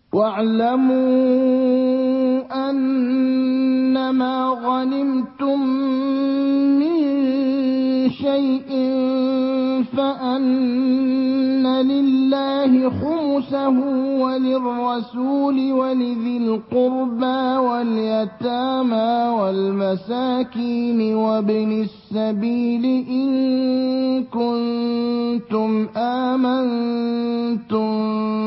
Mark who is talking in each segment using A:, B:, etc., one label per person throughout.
A: وَاعْلَمُوا أَنَّمَا غَنِمْتُم مِّن شَيْءٍ فَأَنَّ لِلَّهِ خُمُسَهُ وَلِلرَّسُولِ وَلِذِي الْقُرْبَىٰ وَالْيَتَامَىٰ وَالْمَسَاكِينِ وَابْنِ السَّبِيلِ إِن كُنتُمْ آمَنتُم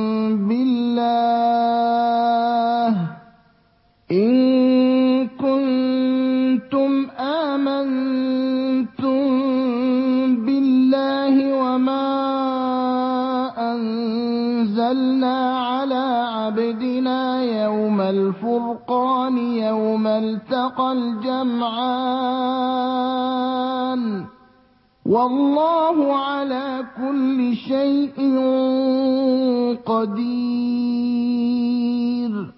A: بِاللَّهِ وَمَا أَنزَلْنَا عَلَىٰ عَبْدِنَا يَوْمَ الْفُرْقَانِ يَوْمَ الْتَقَى الْجَمْعَانِ ۗ وَاللَّهُ عَلَىٰ كُلِّ شَيْءٍ قَدِيرٌ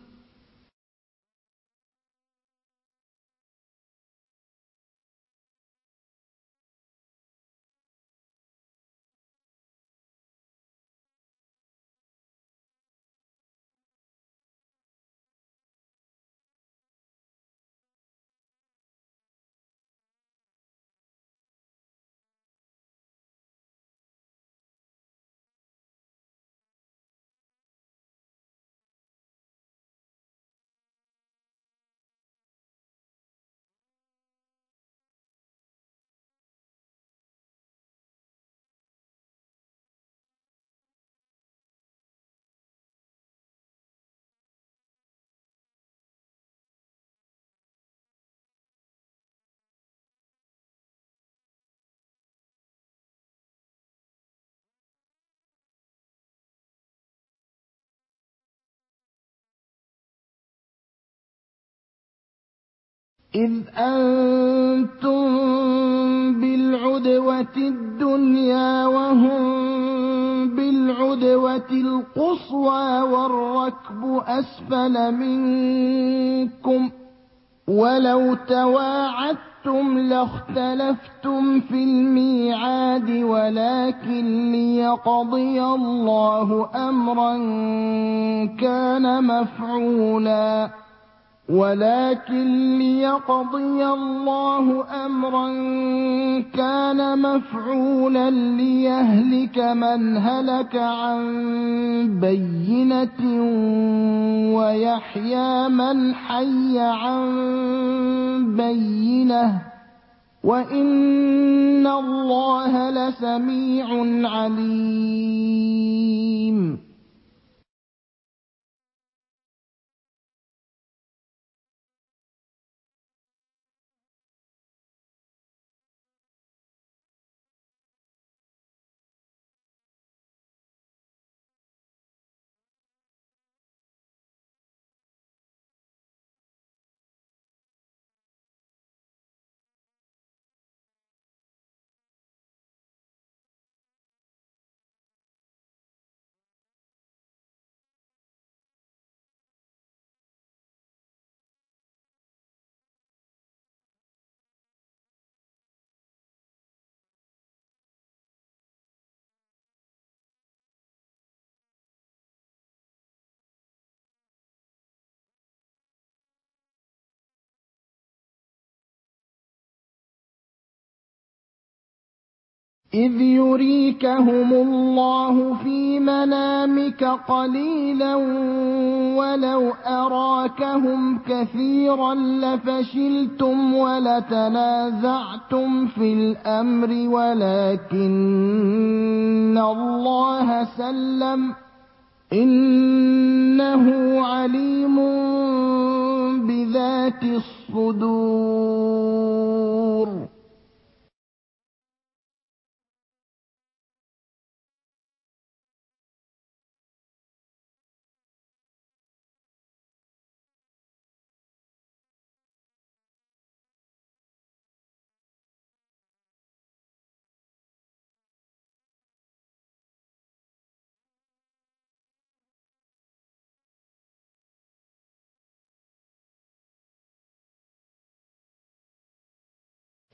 A: إِذْ أَنتُم بِالْعُدْوَةِ الدُّنْيَا وَهُم بِالْعُدْوَةِ الْقُصْوَىٰ وَالرَّكْبُ أَسْفَلَ مِنكُمْ ۚ وَلَوْ تَوَاعَدتُّمْ لَاخْتَلَفْتُمْ فِي الْمِيعَادِ وَلَٰكِن لِّيَقْضِيَ اللَّهُ أَمْرًا كَانَ مَفْعُولًا لِّيَهْلِكَ مَنْ هَلَكَ عَن بَيِّنَةٍ وَيَحْيَىٰ مَنْ حَيَّ عَن بَيِّنَةٍ ۗ وَإِنَّ اللَّهَ لَسَمِيعٌ عَلِيمٌ إِذْ يُرِيكَهُمُ اللَّهُ فِي مَنَامِكَ قَلِيلًا وَلَوْ أَرَاكَهُمْ كَثِيرًا لَّفَشِلْتُمْ وَلَتَنَازَعْتُمْ فِي الْأَمْرِ وَلَٰكِنَّ اللَّهَ سَلَّمَ ۗ إِنَّهُ عَلِيمٌ بِذَاتِ الصُّدُورِ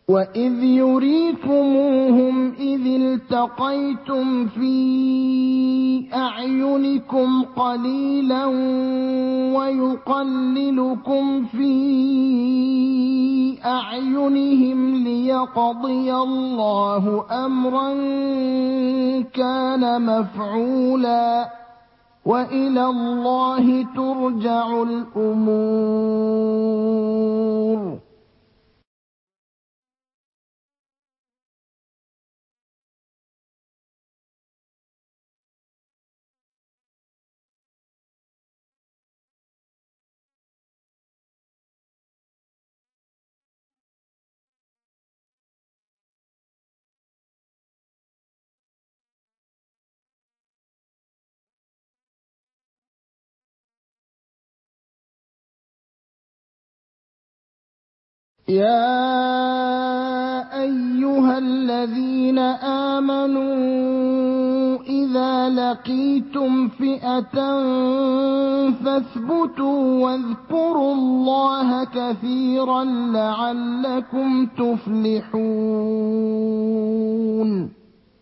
A: وَإِذْ يُرِيكُمُوهُمْ إِذِ الْتَقَيْتُمْ فِي أَعْيُنِكُمْ قَلِيلًا وَيُقَلِّلُكُمْ فِي أَعْيُنِهِمْ لِيَقْضِيَ اللَّهُ أَمْرًا كَانَ مَفْعُولًا ۗ وَإِلَى اللَّهِ تُرْجَعُ الْأُمُورُ. يَا أَيُّهَا الَّذِينَ آمَنُوا إِذَا لَقِيتُمْ فِئَةً فَاثْبُتُوا وَاذْكُرُوا اللَّهَ كَثِيرًا لَّعَلَّكُمْ تُفْلِحُونَ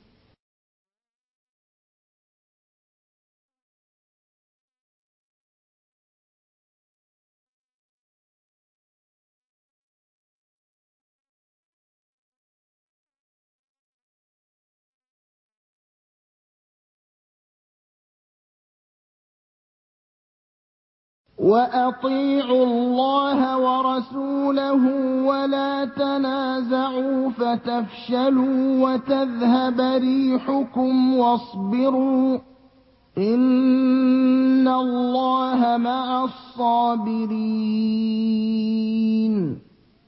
A: وَأَطِيعُوا اللَّهَ وَرَسُولَهُ وَلَا تَنَازَعُوا فَتَفْشَلُوا وَتَذْهَبَ رِيحُكُمْ وَاصْبِرُوا ۚ إِنَّ اللَّهَ مَعَ الصَّابِرِينَ.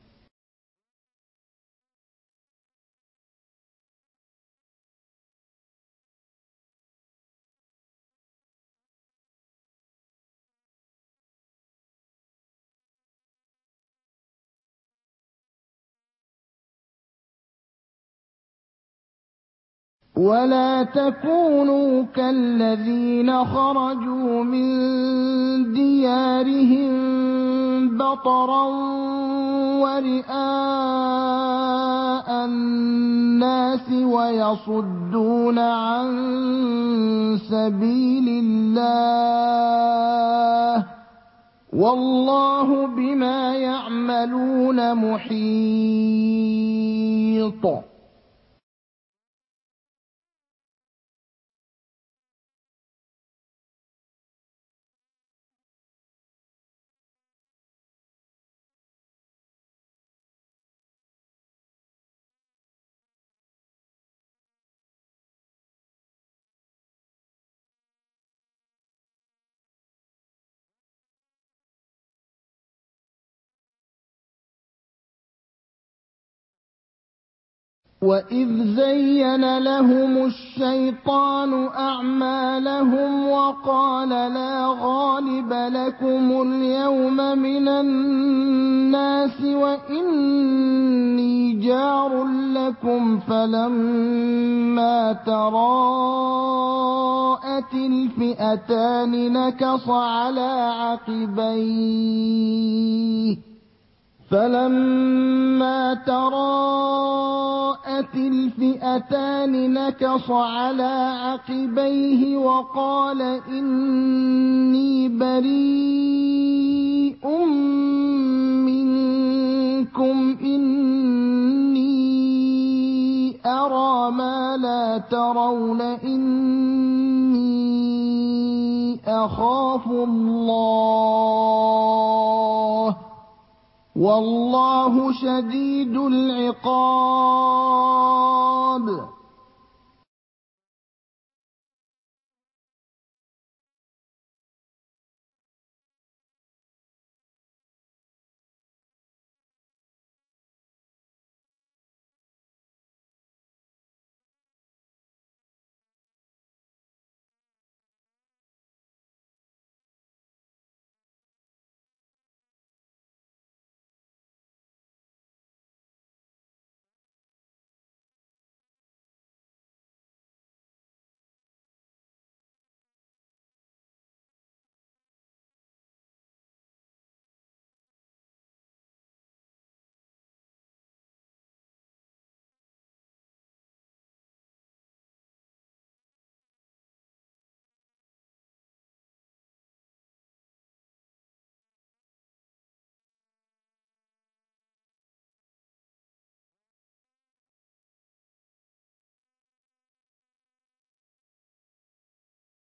A: وَلَا تَكُونُوا كَالَّذِينَ خَرَجُوا مِن دِيَارِهِم بَطَرًا وَرِئَاءَ النَّاسِ وَيَصُدُّونَ عَن سَبِيلِ اللَّهِ ۗ وَاللَّهُ بِمَا يَعْمَلُونَ مُحِيطٌ. وَإِذْ زَيَّنَ لَهُمُ الشَّيْطَانُ أَعْمَالَهُمْ وَقَالَ لَا غَالِبَ لَكُمُ الْيَوْمَ مِنَ النَّاسِ وَإِنِّي جَارٌ لَّكُمْ ۖ فَلَمَّا تَرَاءَتِ الْفِئَتَانِ نَكَصَ عَلَىٰ عَقِبَيْهِ فَلَمَّا تَرَاءَتِ الْفِئَتَانِ نَكَصَ عَلَىٰ عَقِبَيْهِ وَقَالَ إِنِّي بَرِيءٌ مِّنكُمْ إِنِّي أَرَىٰ مَا لَا تَرَوْنَ إِنِّي أَخَافُ اللَّهَ ۚ وَاللَّهُ شَدِيدُ الْعِقَابِ.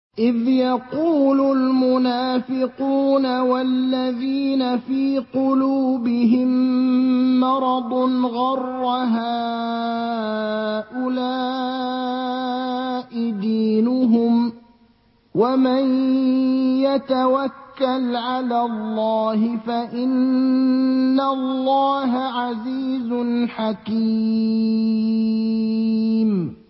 A: إذ يقول المنافقون والذين في قلوبهم مرض غر هؤلاء دينهم ومن يتوكل على الله فإن الله عزيز حكيم.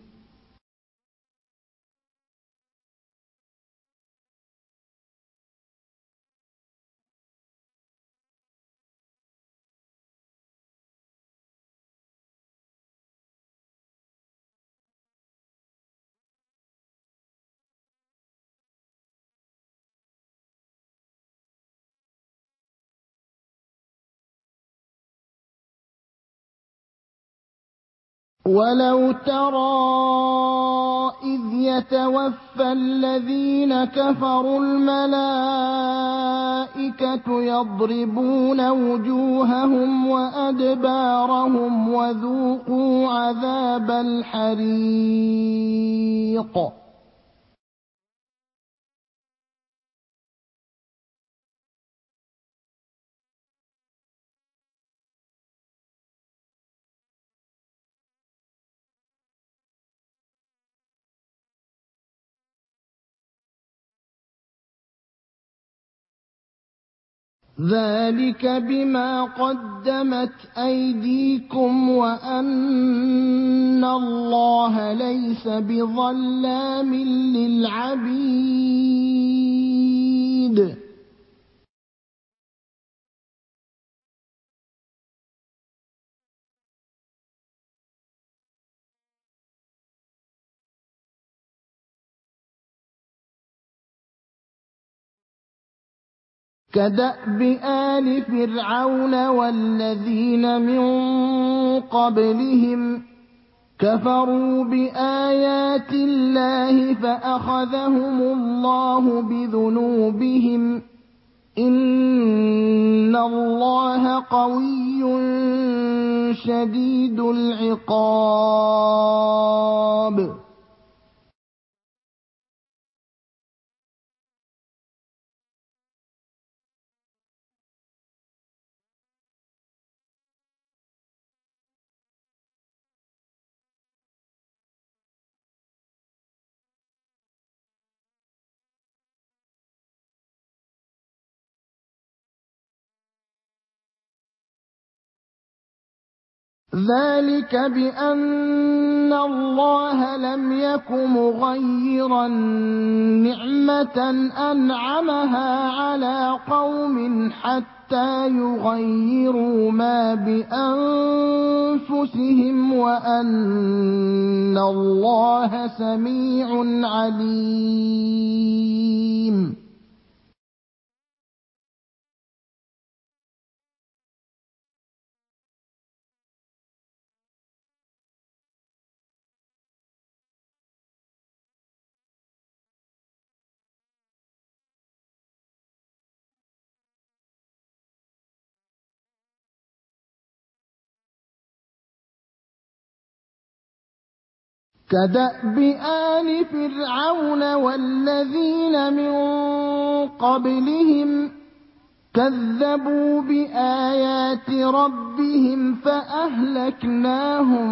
A: ولو ترى إذ يتوفى الذين كفروا الملائكة يضربون وجوههم وأدبارهم وذوقوا عذاب الحريق. ذلك بما قدمت أيديكم وأن الله ليس بظلام للعبيد. كدأب آل فرعون والذين من قبلهم كفروا بآيات الله فأخذهم الله بذنوبهم إن الله قوي شديد العقاب. ذلك بأن الله لم يك مغيرا نعمة أنعمها على قوم حتى يغيروا ما بأنفسهم وأن الله سميع عليم. كدأب آل فرعون والذين من قبلهم كذبوا بآيات ربهم فأهلكناهم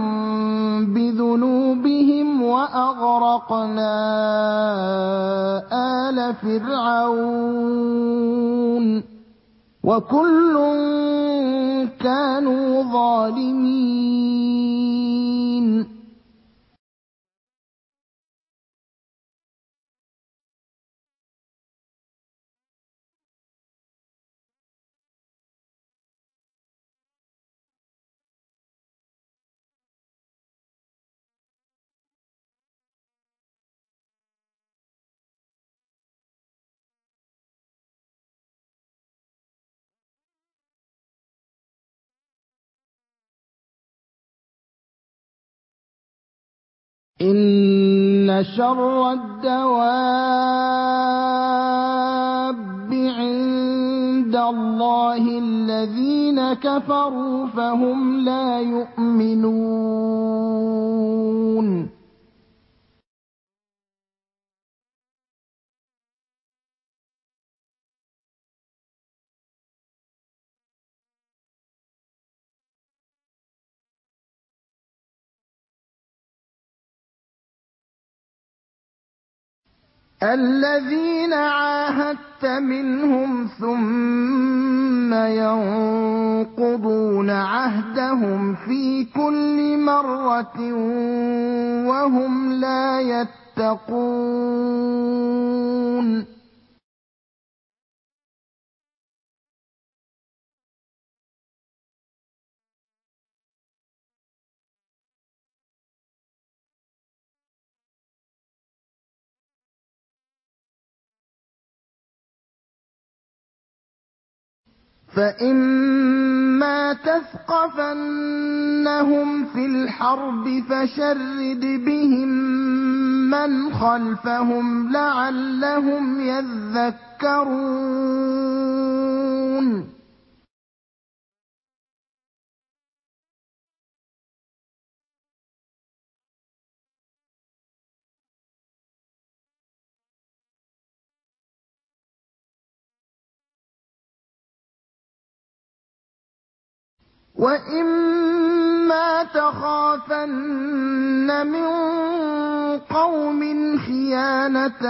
A: بذنوبهم وأغرقنا آل فرعون وكل كانوا ظالمين. إن شر الدواب عند الله الذين كفروا فهم لا يؤمنون. الذين عاهدت منهم ثم ينقضون عهدهم في كل مرة وهم لا يتقون. فإما تثقفنهم في الحرب فشرد بهم من خلفهم لعلهم يذكرون. وَإِمَّا تَخَافَنَّ مِن قَوْمٍ خِيَانَةً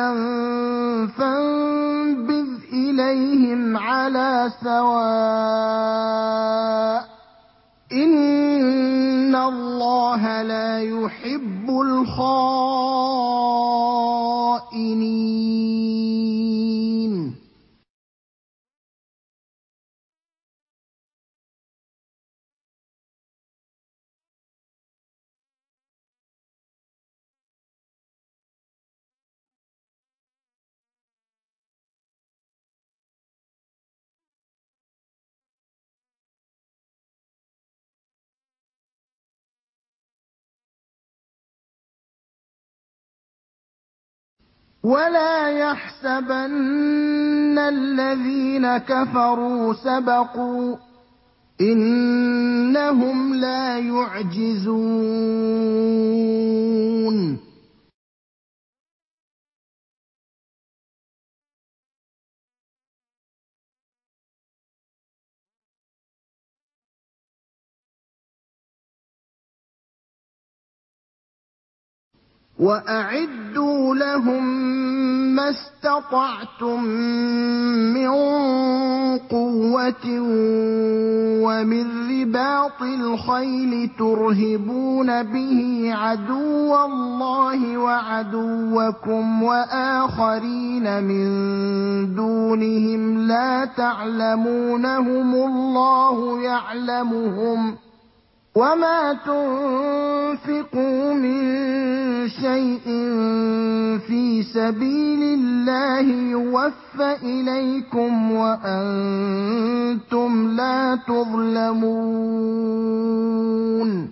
A: فَانبِذْ إِلَيْهِمْ عَلَىٰ سَوَاءٍ ۚ إِنَّ اللَّهَ لَا يُحِبُّ الْخَائِنِينَ. وَلَا يَحْسَبَنَّ الَّذِينَ كَفَرُوا سَبَقُوا ۚ إِنَّهُمْ لَا يُعْجِزُونَ. وَأَعِدُّوا لَهُم مَّا اسْتَطَعْتُم مِّن قُوَّةٍ وَمِن رِّبَاطِ الْخَيْلِ تُرْهِبُونَ بِهِ عَدُوَّ اللَّهِ وَعَدُوَّكُمْ وَآخَرِينَ مِن دُونِهِمْ لَا تَعْلَمُونَهُمُ اللَّهُ يَعْلَمُهُمْ ۚ وَمَا تُنفِقُوا مِن شَيْءٍ فِي سَبِيلِ اللَّهِ يُوَفَّ إِلَيْكُمْ وَأَنتُمْ لَا تُظْلَمُونَ.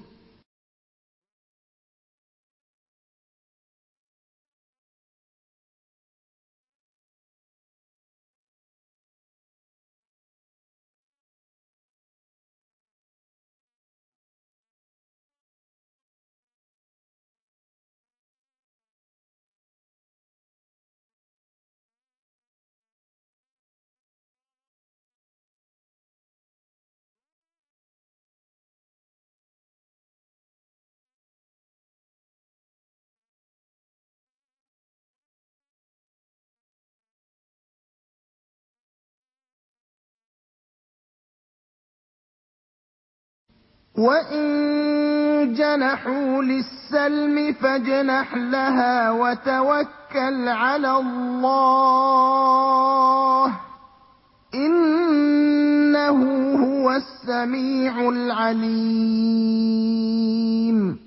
A: وَإِن جَنَحُوا لِلسَّلْمِ فَاجْنَحْ لَهَا وَتَوَكَّلْ عَلَى اللَّهِ ۚ إِنَّهُ هُوَ السَّمِيعُ الْعَلِيمُ.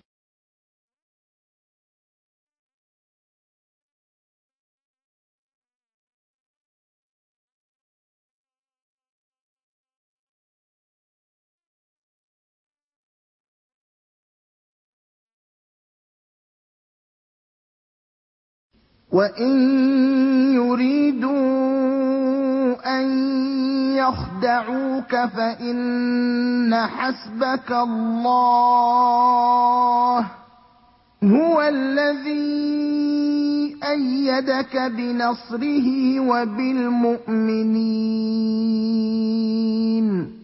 A: وَإِن يُرِيدُوا أَن يَخْدَعُوكَ فَإِنَّ حَسْبَكَ اللَّهُ ۚ هُوَ الَّذِي أَيَّدَكَ بِنَصْرِهِ وَبِالْمُؤْمِنِينَ.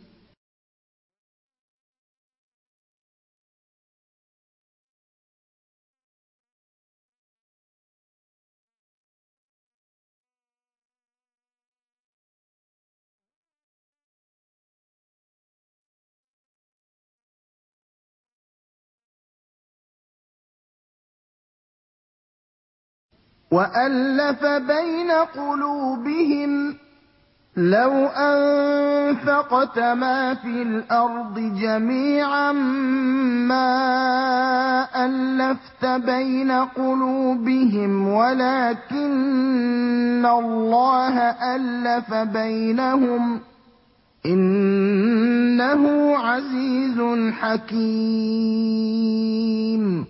A: وألف بين قلوبهم لو أنفقت ما في الأرض جميعا ما ألفت بين قلوبهم ولكن الله ألف بينهم إنه عزيز حكيم.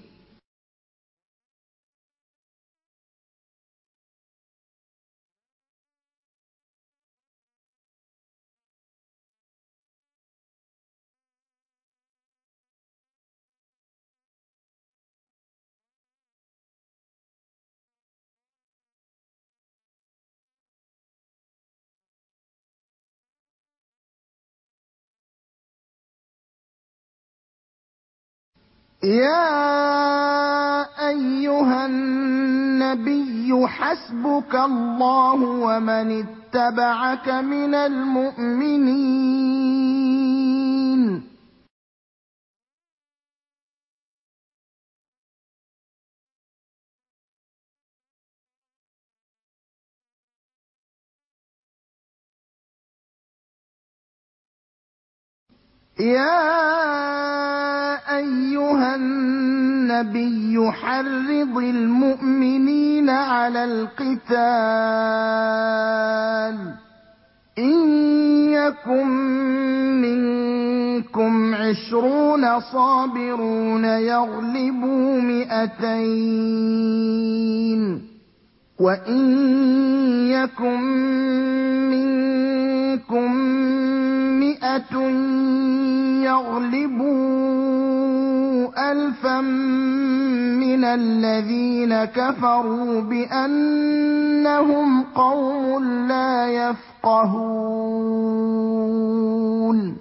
A: يا أيها النبي حسبك الله ومن اتبعك من المؤمنين. يا أيها النبي حرض المؤمنين على القتال إن يكن منكم 20 صابرون يغلبوا 200 وإن يكن منكم 100 يغلبوا 1000 من الذين كفروا بأنهم قوم لا يفقهون.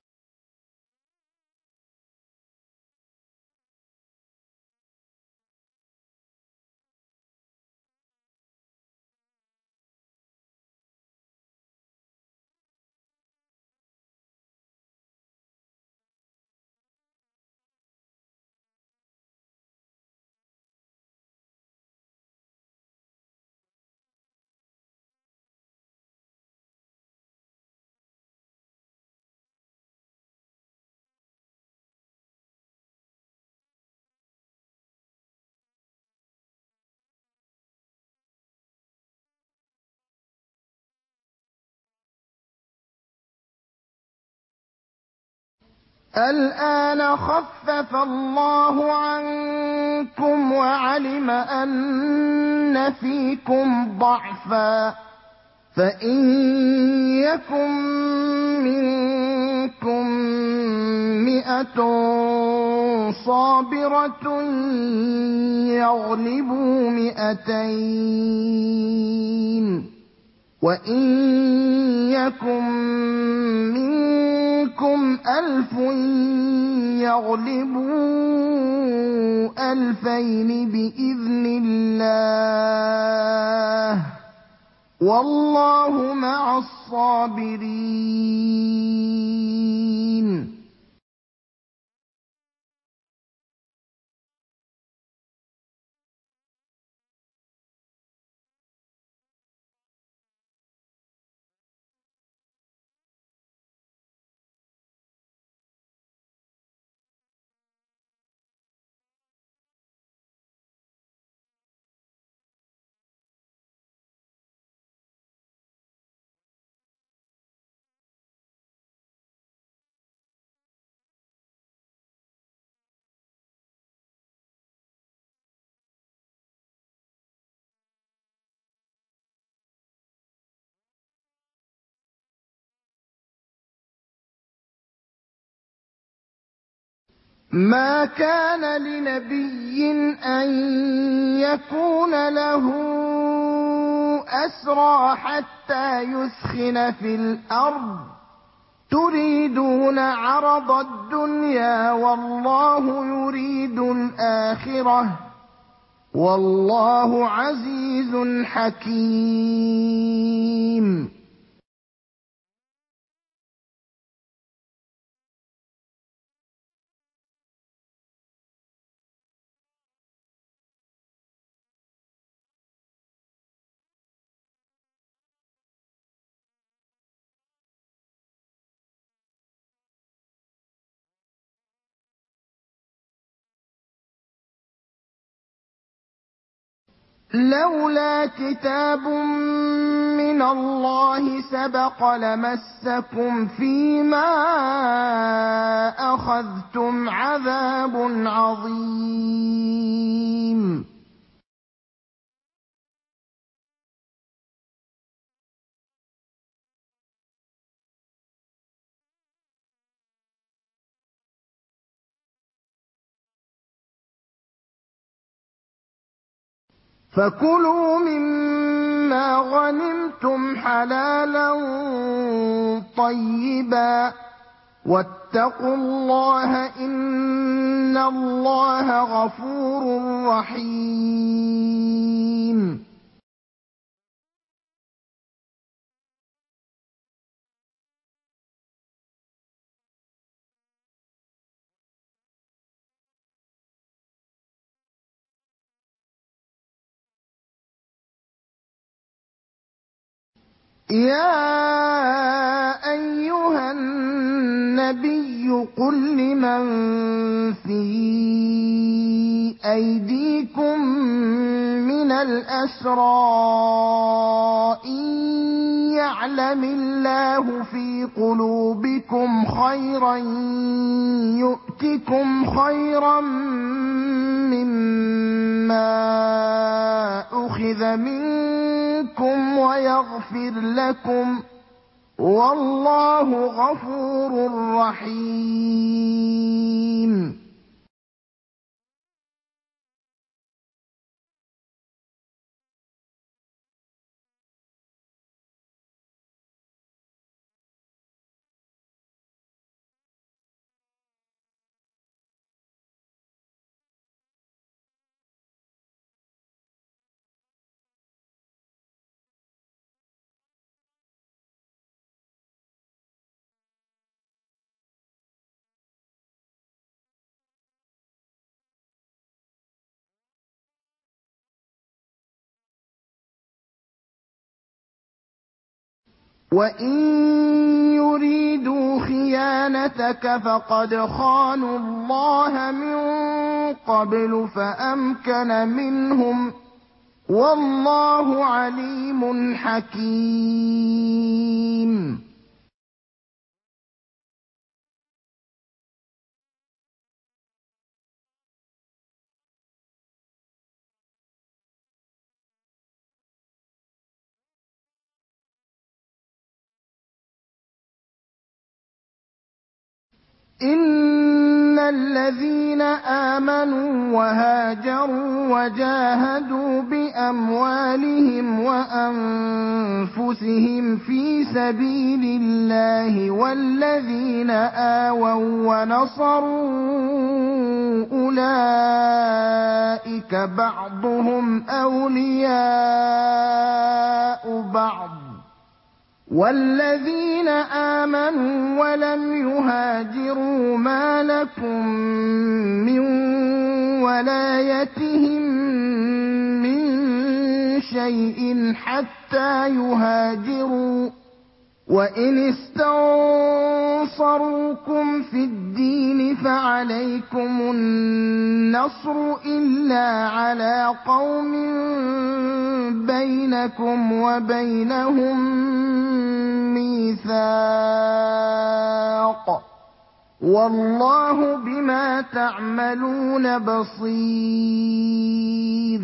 A: الآن خفف الله عنكم وعلم أن فيكم ضعفا فإن يكن منكم 100 صابرة يغلبوا 200 وإن يكن منكم 1000 يغلبوا 2000 بإذن الله والله مع الصابرين. ما كان لنبي أن يكون له أسرى حتى يثخن في الأرض تريدون عرض الدنيا والله يريد الآخرة والله عزيز حكيم. لولا كتاب من الله سبق لمسكم فيما أخذتم عذاب عظيم فكلوا مما غنمتم حلالا طيبا واتقوا الله إن الله غفور رحيم يا أيها النبي قل لمن في أيديكم من الأسرى إن يعلم الله في قلوبكم خيرا يؤتكم خيرا مما أخذ منكم ويغفر لكم والله غفور رحيم وإن يريدوا خيانتك فقد خانوا الله من قبل فأمكن منهم والله عليم حكيم إن الذين آمنوا وهاجروا وجاهدوا بأموالهم وأنفسهم في سبيل الله والذين آووا ونصروا أولئك بعضهم أولياء بعض والذين آمنوا ولم يهاجروا ما لكم من ولايتهم من شيء حتى يهاجروا وإن استنصروكم في الدين فعليكم النصر إلا على قوم بينكم وبينهم ميثاق والله بما تعملون بصير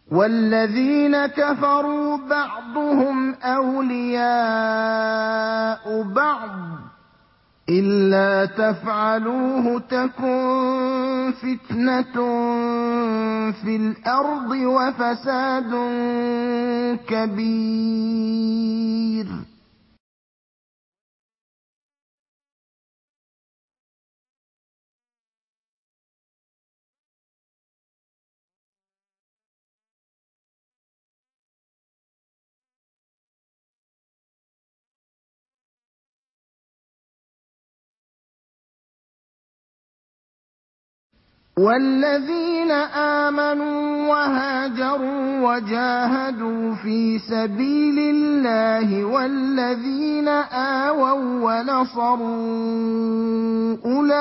A: والذين كفروا بعضهم أولياء بعض إلا تفعلوه تكن فتنة في الأرض وفساد كبير. والذين آمنوا وهاجروا وجاهدوا في سبيل الله والذين آووا ونصروا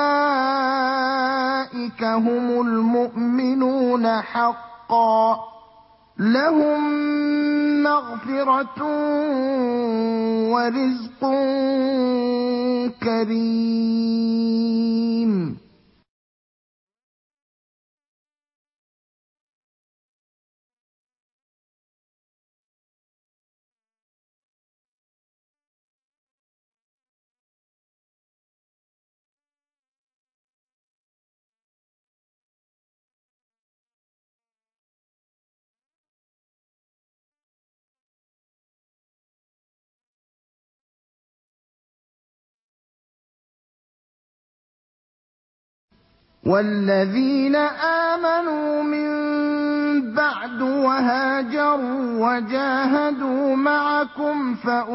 A: أولئك هم المؤمنون حقا لهم مغفرة ورزق كريم. والذين آمنوا من بعد وهاجروا وجاهدوا معكم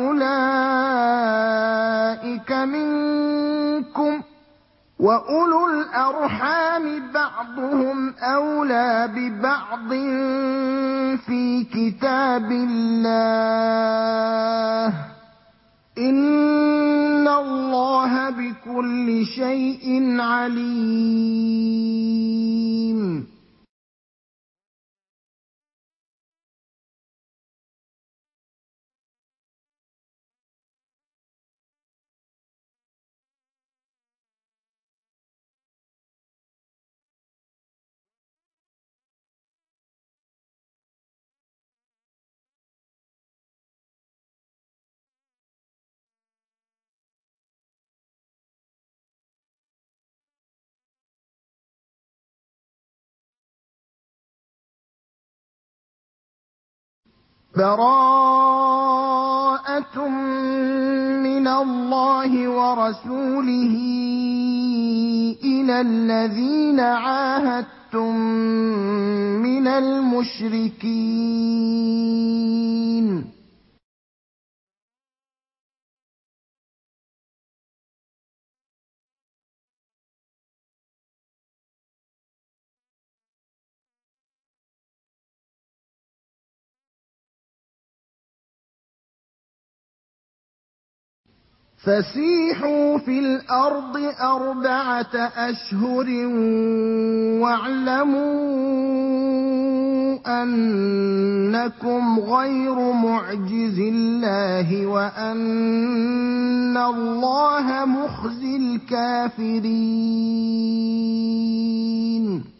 A: فأولئك منكم وأولو الأرحام بعضهم أولى ببعض في كتاب الله إن الله بكل شيء عليم. براءة من الله ورسوله إلى الذين عاهدتم من المشركين. فسيحوا في الأرض 4 أشهر واعلموا أنكم غير معجز الله وأن الله مخزي الكافرين.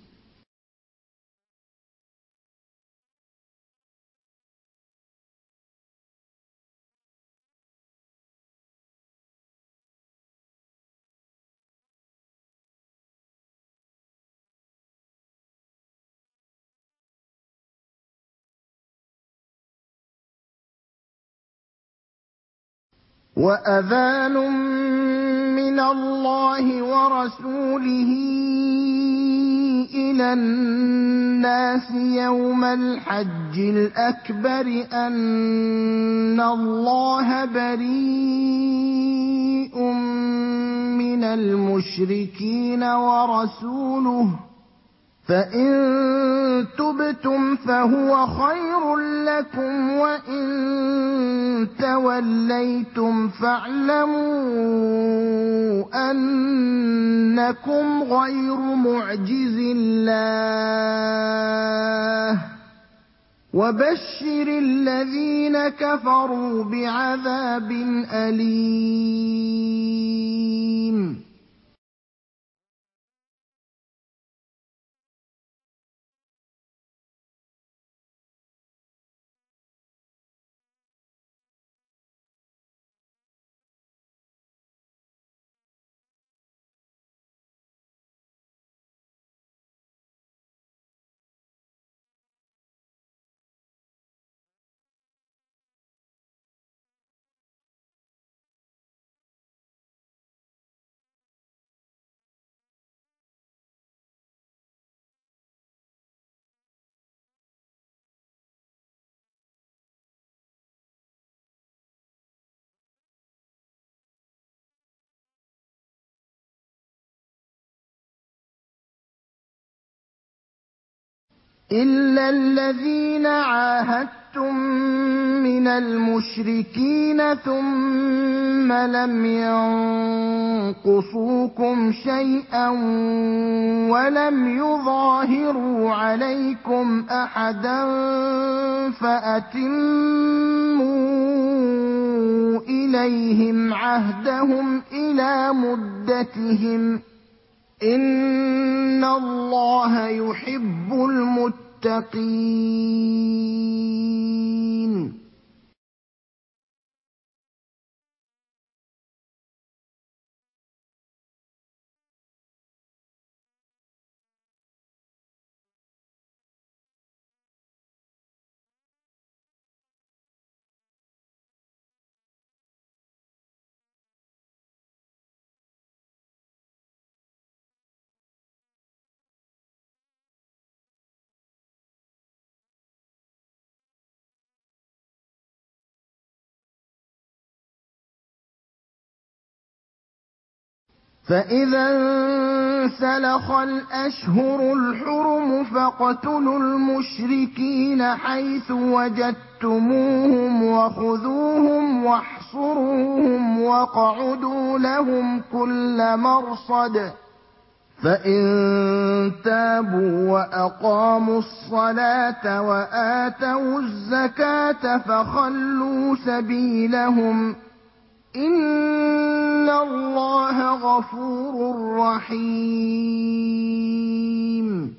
A: وأذان من الله ورسوله إلى الناس يوم الحج الأكبر أن الله بريء من المشركين ورسوله فإن تبتم فهو خير لكم وإن توليتم فاعلموا أنكم غير معجز الله وبشر الذين كفروا بعذاب أليم. إِلَّا الَّذِينَ عَاهَدتُّم مِّنَ الْمُشْرِكِينَ ثُمَّ لَمْ يَنقُصُوكُمْ شَيْئًا وَلَمْ يُظَاهِرُوا عَلَيْكُمْ أَحَدًا فَأَتِمُّوا إِلَيْهِمْ عَهْدَهُمْ إِلَىٰ مُدَّتِهِمْ ۚ إِنَّ اللَّهَ يُحِبُّ الْمُتَّقِينَ. فَإِذَا انسَلَخَ الْأَشْهُرُ الْحُرُمُ فَاقْتُلُوا الْمُشْرِكِينَ حَيْثُ وَجَدتُّمُوهُمْ وَخُذُوهُمْ وَاحْصُرُوهُمْ وَاقْعُدُوا لَهُمْ كُلَّ مَرْصَدٍ ۚ فَإِن تَابُوا وَأَقَامُوا الصَّلَاةَ وَآتَوُا الزَّكَاةَ فَخَلُّوا سَبِيلَهُمْ ۚ إِنَّ اللَّهَ غَفُورٌ رَّحِيمٌ.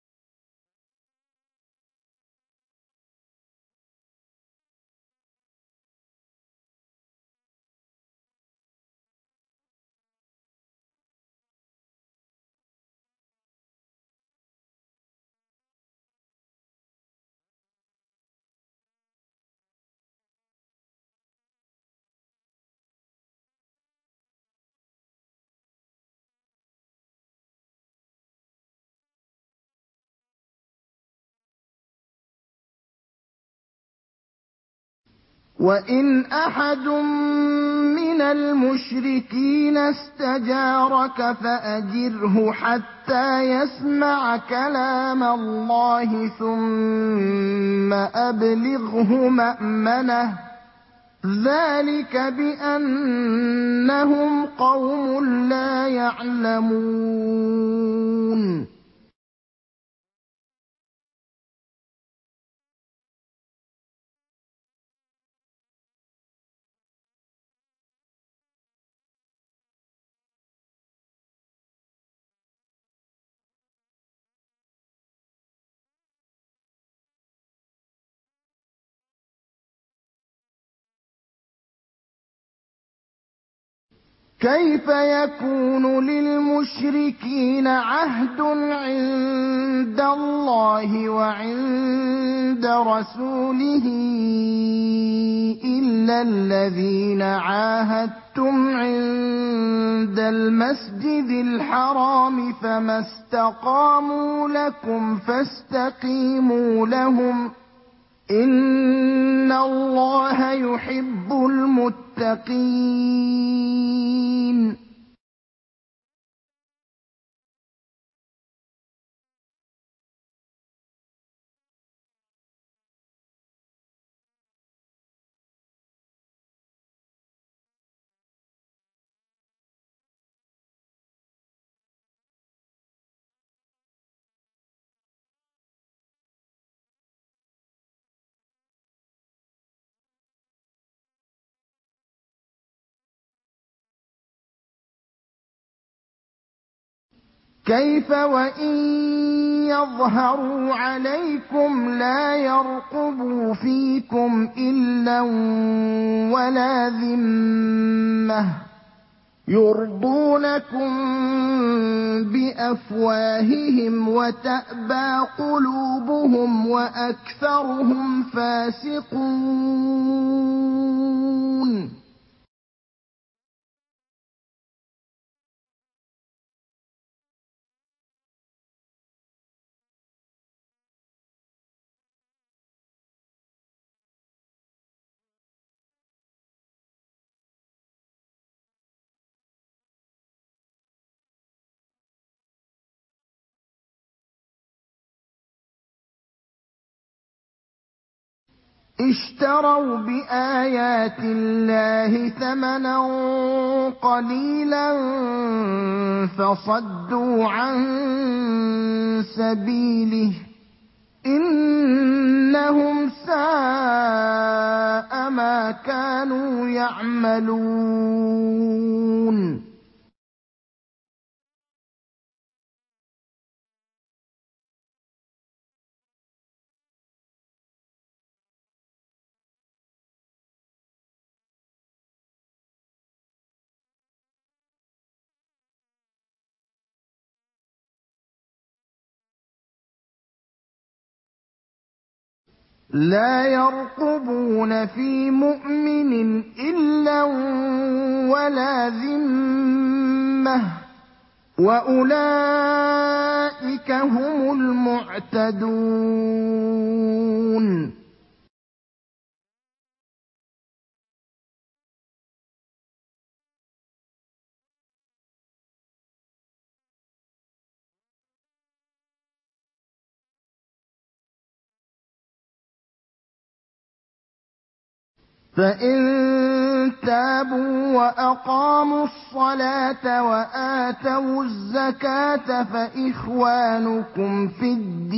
A: وَإِنْ أَحَدٌ مِّنَ الْمُشْرِكِينَ اسْتَجَارَكَ فَأَجِرْهُ حَتَّىٰ يَسْمَعَ كَلَامَ اللَّهِ ثُمَّ أَبْلِغْهُ مَأْمَنَهُ ۚ ذَٰلِكَ بِأَنَّهُمْ قَوْمٌ لَّا يَعْلَمُونَ. كَيْفَ يَكُونُ لِلْمُشْرِكِينَ عَهْدٌ عِندَ اللَّهِ وَعِندَ رَسُولِهِ إِلَّا الَّذِينَ عَاهَدتُّمْ عِندَ الْمَسْجِدِ الْحَرَامِ ۖ فَمَا اسْتَقَامُوا لَكُمْ فَاسْتَقِيمُوا لَهُمْ ۚ إِنَّ اللَّهَ يُحِبُّ الْمُتَّقِينَ. كَيْفَ وَإِن يَظْهَرُوا عَلَيْكُمْ لَا يَرْقُبُوا فِيكُمْ إِلًّا وَلَا ذِمَّةً ۚ يُرْضُونَكُم بِأَفْوَاهِهِمْ وَتَأْبَىٰ قُلُوبُهُمْ وَأَكْثَرُهُمْ فَاسِقُونَ. اشتروا بآيات الله ثمنا قليلا فصدوا عن سبيله إنهم ساء ما كانوا يعملون لا يرقبون في مؤمن إلا ولا ذمة وأولئك هم المعتدون فإن تابوا وأقاموا الصلاة وآتوا الزكاة فإخوانكم في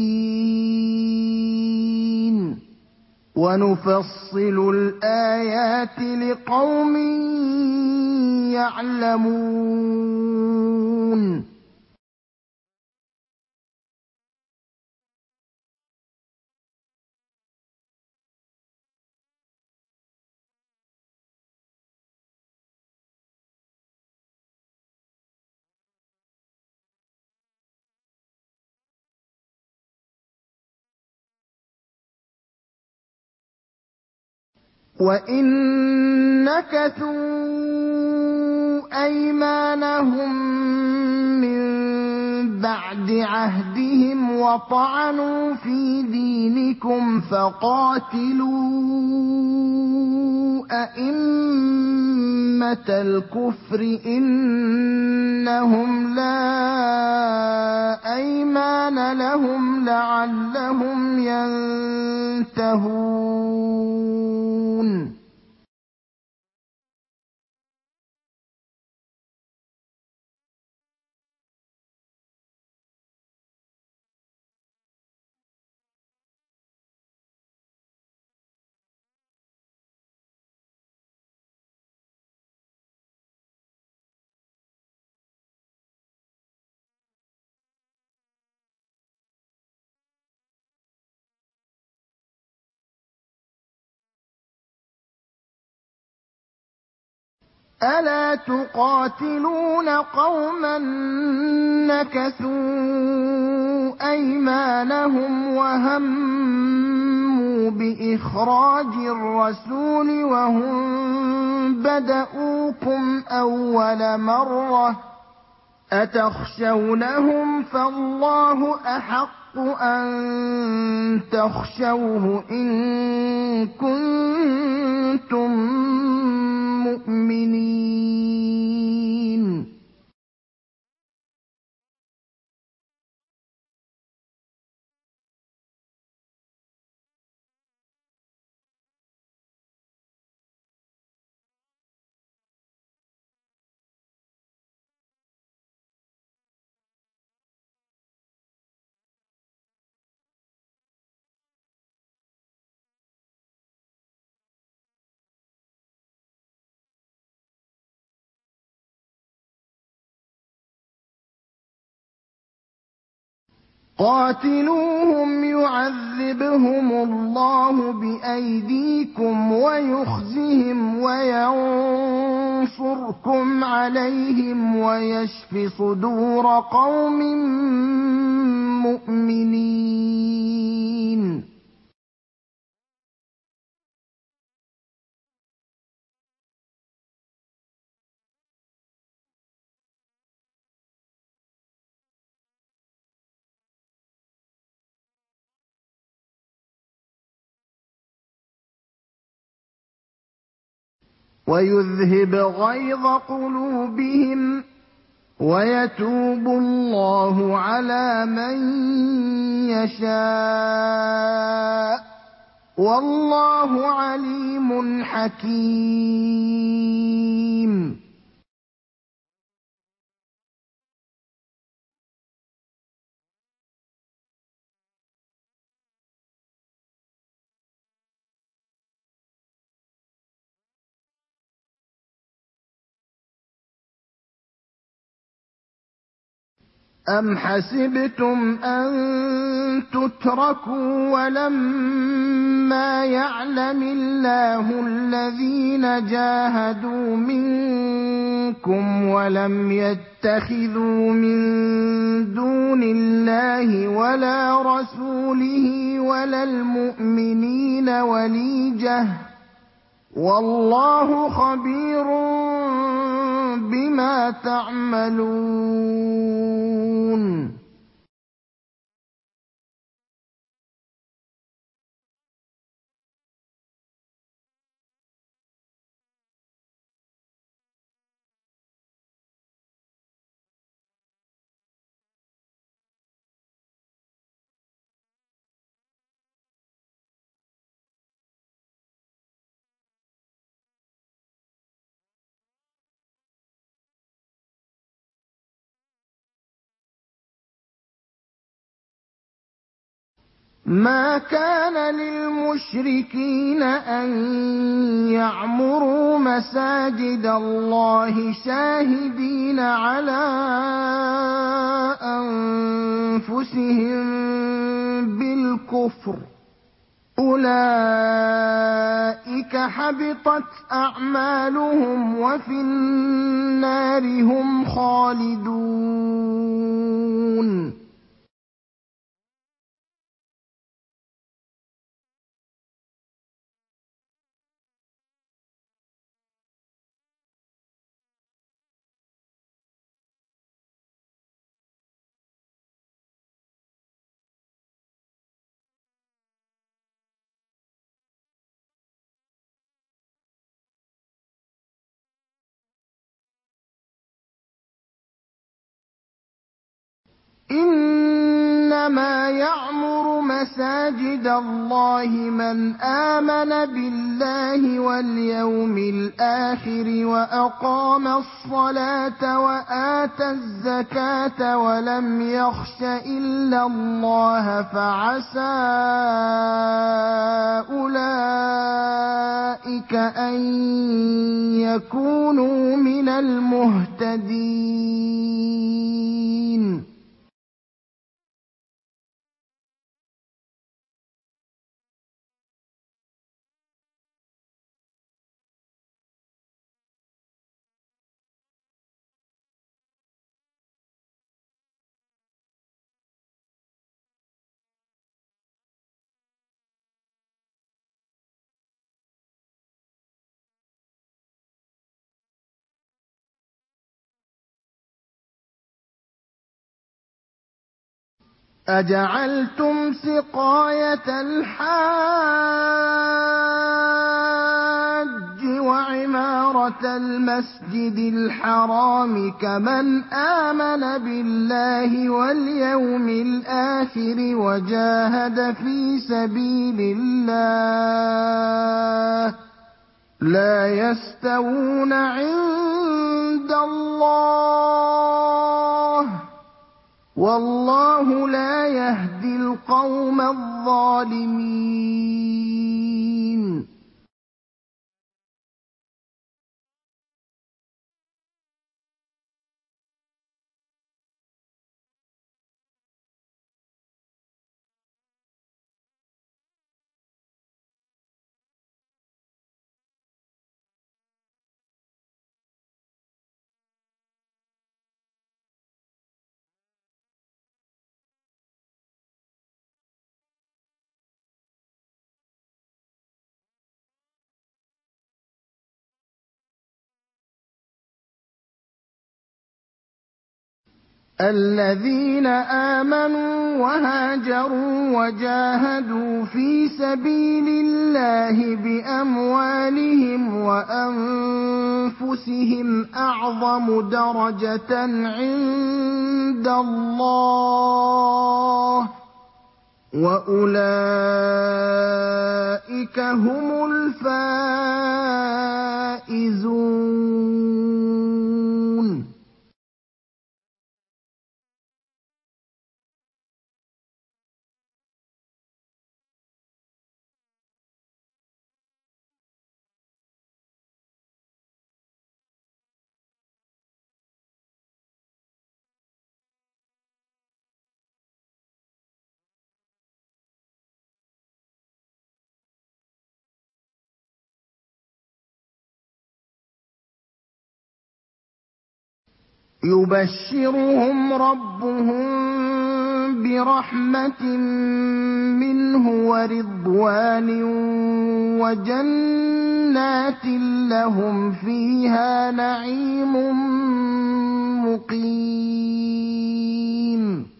A: الدين ونفصل الآيات لقوم يعلمون وَإِن نَكَثُوا أَيْمَانَهُم مِّن بَعْدِ عَهْدِهِمْ وَطَعَنُوا فِي دِينِكُمْ فَقَاتِلُوا أَئِمَّةَ الْكُفْرِ إِنَّهُمْ لَا أَيْمَانَ لَهُمْ لَعَلَّهُمْ يَنتَهُونَ أَلَا تُقَاتِلُونَ قَوْمًا نَكَثُوا أَيْمَانَهُمْ وَهَمُّوا بِإِخْرَاجِ الرَّسُولِ وَهُم بَدَءُوكُمْ أَوَّلَ مَرَّةٍ ۚ أَتَخْشَوْنَهُمْ فَاللَّهُ أَحَقُّ أَن تَخْشَوْهُ إِن كُنتُم مُّؤْمِنِينَ قَاتِلُوهُمْ يُعَذِّبْهُمُ اللَّهُ بِأَيْدِيكُمْ وَيُخْزِهِمْ وَيَنصُرْكُمْ عَلَيْهِمْ وَيَشْفِ صُدُورَ قَوْمٍ مُّؤْمِنِينَ وَيُذْهِبْ غَيْظَ قُلُوبِهِمْ وَيَتُوبُ اللَّهُ عَلَىٰ مَن يَشَاءُ والله عليم حكيم. أَمْ حَسِبْتُمْ أَن تُتْرَكُوا وَلَمَّا يَعْلَمِ اللَّهُ الَّذِينَ جَاهَدُوا مِنكُمْ وَلَمْ يَتَّخِذُوا مِن دُونِ اللَّهِ وَلَا رَسُولِهِ وَلَا الْمُؤْمِنِينَ وَلِيجَةً ۚ وَاللَّهُ خَبِيرٌ بِمَا تَعْمَلُونَ. مَا كَانَ لِلْمُشْرِكِينَ أَن يَعْمُرُوا مَسَاجِدَ اللَّهِ شَاهِدِينَ عَلَىٰ أَنفُسِهِم بِالْكُفْرِ ۚ أُولَٰئِكَ حَبِطَتْ أَعْمَالُهُمْ وَفِي النَّارِ هُمْ خَالِدُونَ. إِنَّمَا يَعْمُرُ مَسَاجِدَ اللَّهِ مَنْ آمَنَ بِاللَّهِ وَالْيَوْمِ الْآخِرِ وَأَقَامَ الصَّلَاةَ وَآتَى الزَّكَاةَ وَلَمْ يَخْشَ إِلَّا اللَّهَ فَعَسَىٰ أُولَٰئِكَ أَن يَكُونُوا مِنَ الْمُهْتَدِينَ. أَجَعَلْتُمْ سِقَايَةَ الْحَاجِّ وَعِمَارَةَ الْمَسْجِدِ الْحَرَامِ كَمَنْ آمَنَ بِاللَّهِ وَالْيَوْمِ الْآخِرِ وَجَاهَدَ فِي سَبِيلِ اللَّهِ ۚ لَا يَسْتَوُونَ عِندَ اللَّهِ ۗ وَاللَّهُ لَا يَهْدِي الْقَوْمَ الظَّالِمِينَ. الَّذِينَ آمَنُوا وَهَاجَرُوا وَجَاهَدُوا فِي سَبِيلِ اللَّهِ بِأَمْوَالِهِمْ وَأَنفُسِهِمْ أَعْظَمُ دَرَجَةً عِندَ اللَّهِ ۚ وَأُولَٰئِكَ هُمُ الْفَائِزُونَ. يُبَشِّرُهُمْ رَبُّهُم بِرَحْمَةٍ مِّنْهُ وَرِضْوَانٍ وَجَنَّاتٍ لَّهُمْ فِيهَا نَعِيمٌ مُّقِيمٌ.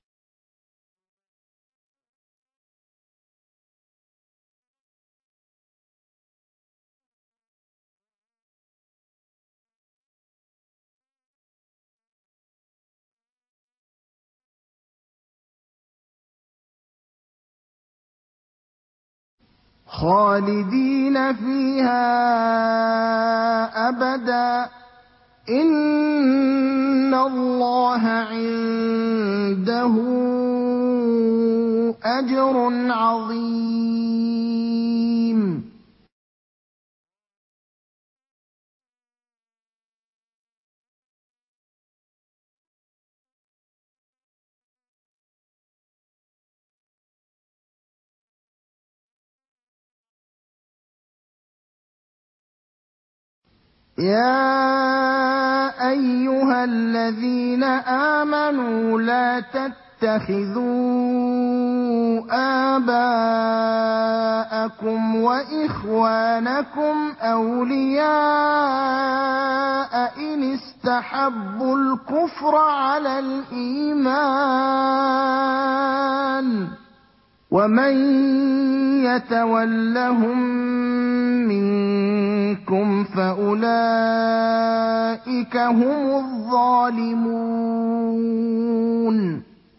A: خَالِدِينَ فِيهَا أَبَدًا ۚ إِنَّ اللَّهَ عِندَهُ أَجْرٌ عَظِيمٌ. يَا أَيُّهَا الَّذِينَ آمَنُوا لَا تَتَّخِذُوا آبَاءَكُمْ وَإِخْوَانَكُمْ أَوْلِيَاءَ إِنِ اسْتَحَبُّوا الْكُفْرَ عَلَى الْإِيمَانِ ۚ وَمَن يَتَوَلَّهُم مِّنكُمْ فَأُولَٰئِكَ هُمُ الظَّالِمُونَ.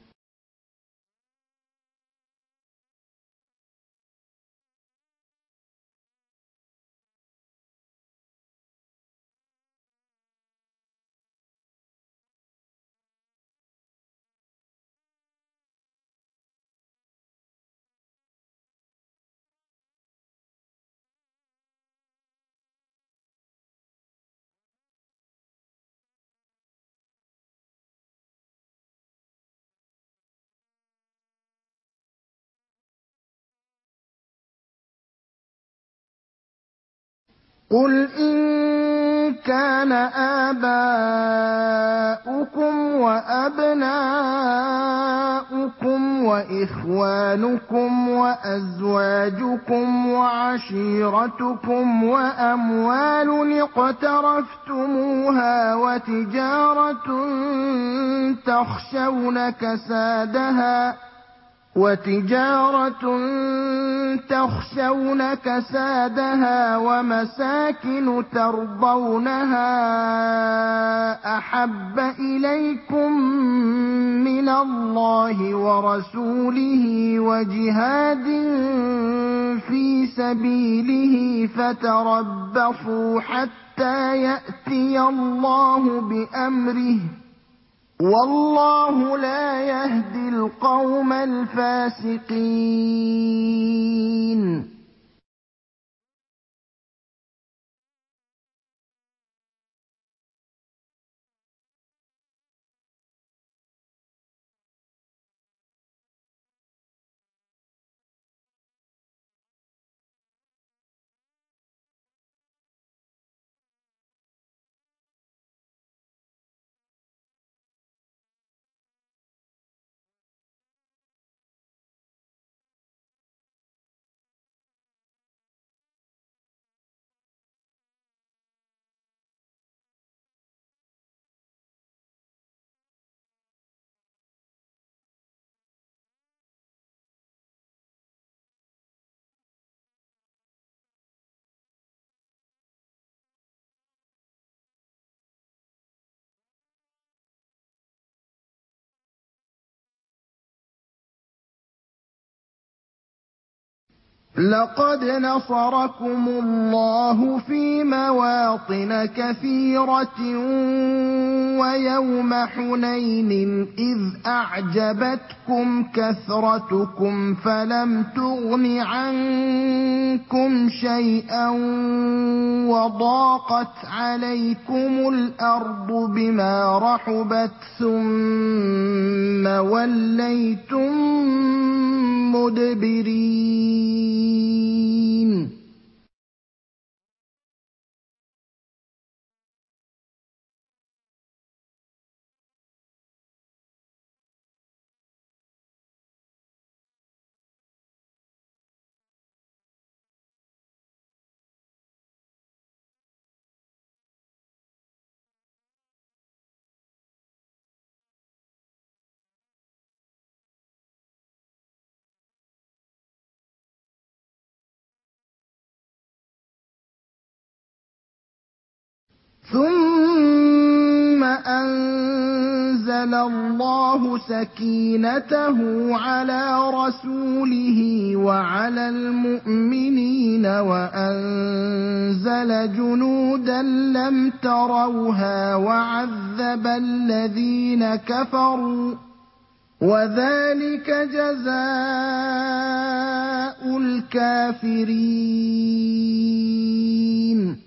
A: قُلْ إِن كَانَ آبَاؤُكُمْ وَأَبْنَاؤُكُمْ وَإِخْوَانُكُمْ وَأَزْوَاجُكُمْ وَعَشِيرَتُكُمْ وَأَمْوَالٌ اقْتَرَفْتُمُوهَا وَتِجَارَةٌ تَخْشَوْنَ كَسَادَهَا وَمَسَاكِنُ تَرْضَوْنَهَا أَحَبَّ إِلَيْكُم مِّنَ اللَّهِ وَرَسُولِهِ وَجِهَادٍ فِي سَبِيلِهِ فَتَرَبَّصُوا حَتَّىٰ يَأْتِيَ اللَّهُ بِأَمْرِهِ ۗ وَاللَّهُ لَا يَهْدِي الْقَوْمَ الْفَاسِقِينَ. لقد نصركم الله في مواطن كثيرة ويوم حنين إذ أعجبتكم كثرتكم فلم تغن عنكم شيئا وضاقت عليكم الأرض بما رحبت ثم وليتم مدبرين ثم أنزل الله سكينته على رسوله وعلى المؤمنين وأنزل جنودا لم تروها وعذب الذين كفروا وذلك جزاء الكافرين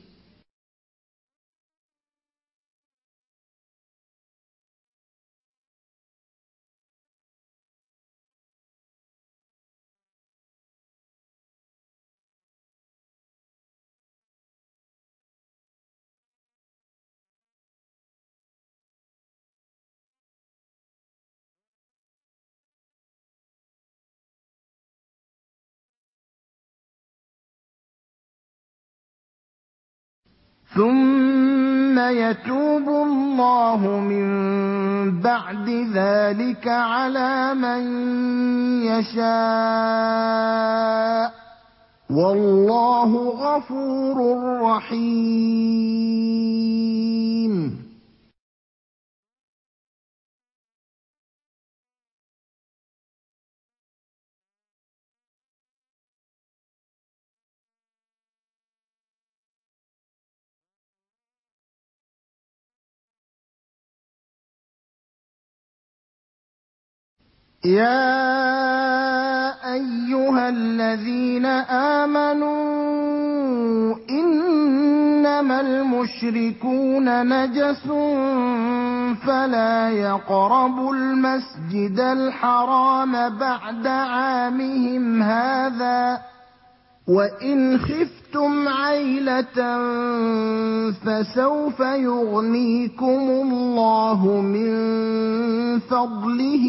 A: ثم يتوب الله من بعد ذلك على من يشاء والله غفور رحيم يا أيها الذين آمنوا إنما المشركون نجس فلا يقربوا المسجد الحرام بعد عامهم هذا وإن خفتم عيلة فسوف يغنيكم الله من فضله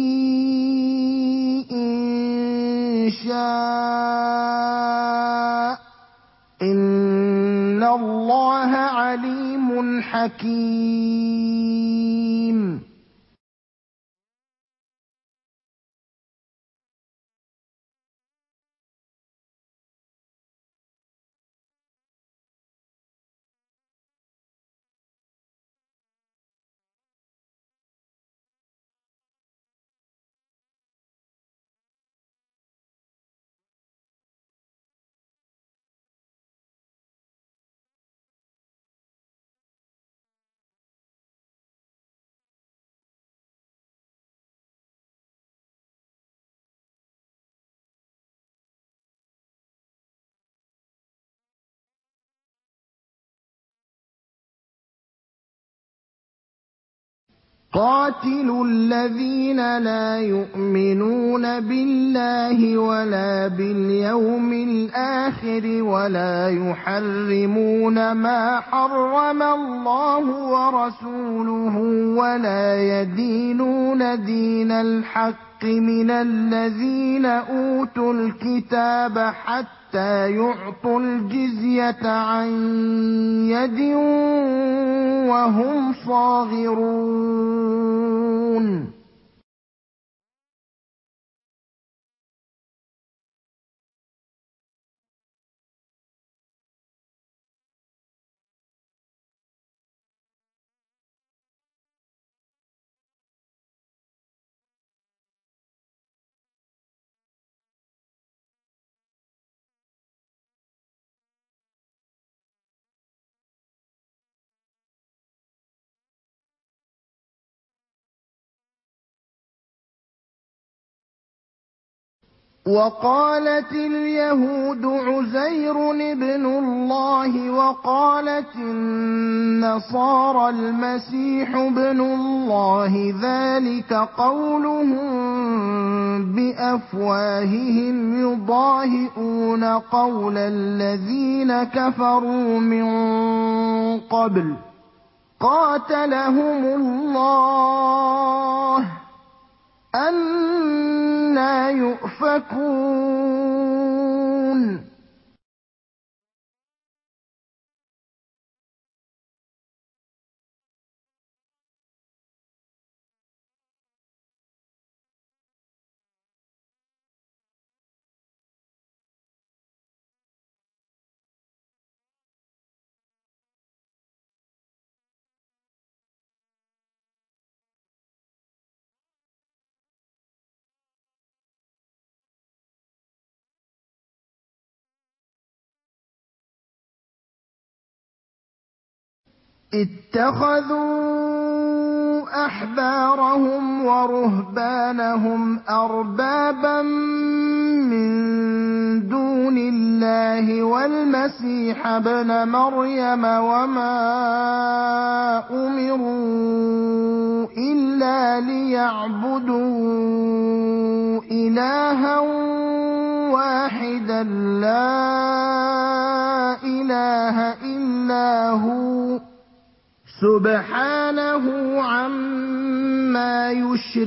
A: إن شاء إن الله عليم حكيم قاتلوا الذين لا يؤمنون بالله ولا باليوم الآخر ولا يحرمون ما حرم الله ورسوله ولا يدينون دين الحق من الذين أوتوا الكتاب حتى يعطوا الجزية عن يد وهم صاغرون وقالت اليهود عزير ابن الله وقالت النصارى المسيح ابن الله ذلك قولهم بأفواههم يضاهئون قول الذين كفروا من قبل قاتلهم الله أَنَّىٰ يُؤْفَكُونَ اتَّخَذُوا أَحْبَارَهُمْ وَرُهْبَانَهُمْ أَرْبَابًا مِّن دُونِ اللَّهِ وَالْمَسِيحَ ابْنَ مَرْيَمَ وَمَا أُمِرُوا إِلَّا لِيَعْبُدُوا إِلَٰهًا وَاحِدًا لَّا إِلَٰهَ إِلَّا هُوَ سُبْحَانَهُ عَمَّا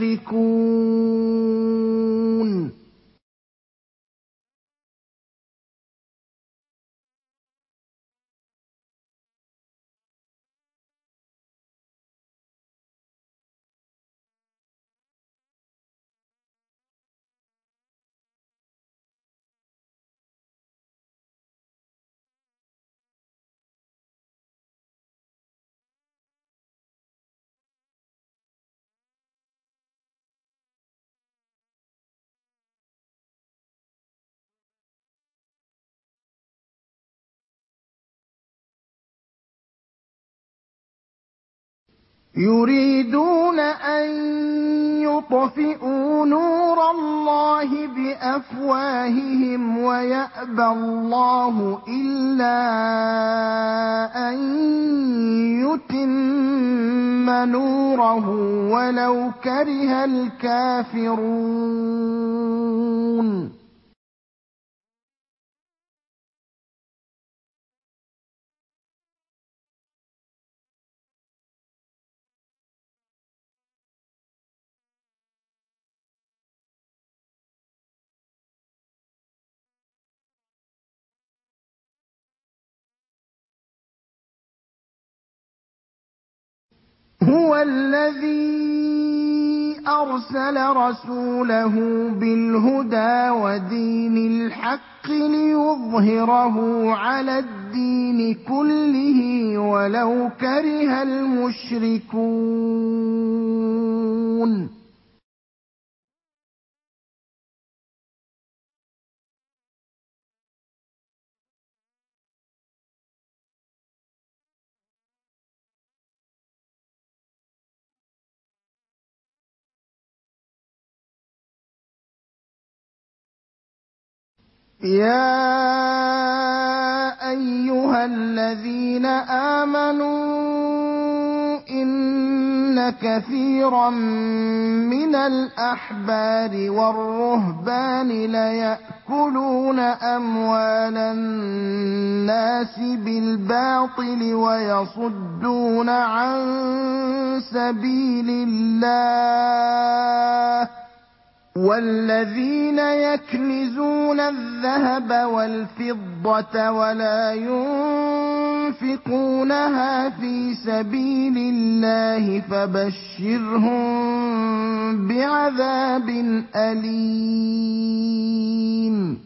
A: يُشْرِكُونَ يُرِيدُونَ أَن يُطْفِئُوا نُورَ اللَّهِ بِأَفْوَاهِهِمْ وَيَأْبَى اللَّهُ إِلَّا أَن يُتِمَّ نُورَهُ وَلَوْ كَرِهَ الْكَافِرُونَ هُوَ الَّذِي أَرْسَلَ رَسُولَهُ بِالْهُدَىٰ وَدِينِ الْحَقِّ لِيُظْهِرَهُ عَلَى الدِّينِ كُلِّهِ وَلَوْ كَرِهَ الْمُشْرِكُونَ يَا أَيُّهَا الَّذِينَ آمَنُوا إِنَّ كَثِيرًا مِّنَ الْأَحْبَارِ وَالرُّهْبَانِ لَيَأْكُلُونَ أَمْوَالَ النَّاسِ بِالْبَاطِلِ وَيَصُدُّونَ عَن سَبِيلِ اللَّهِ ۗ وَالَّذِينَ يَكْنِزُونَ الذَّهَبَ وَالْفِضَّةَ وَلَا يُنفِقُونَهَا فِي سَبِيلِ اللَّهِ فَبَشِّرْهُم بِعَذَابٍ أَلِيمٍ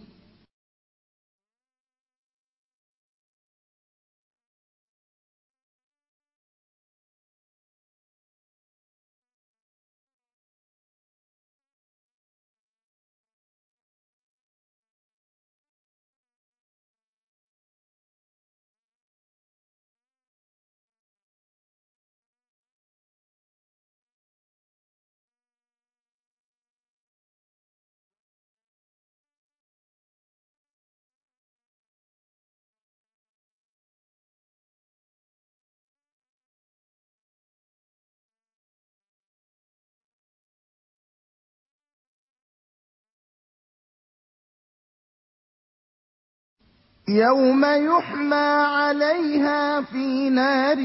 A: يوم يحمى عليها في نار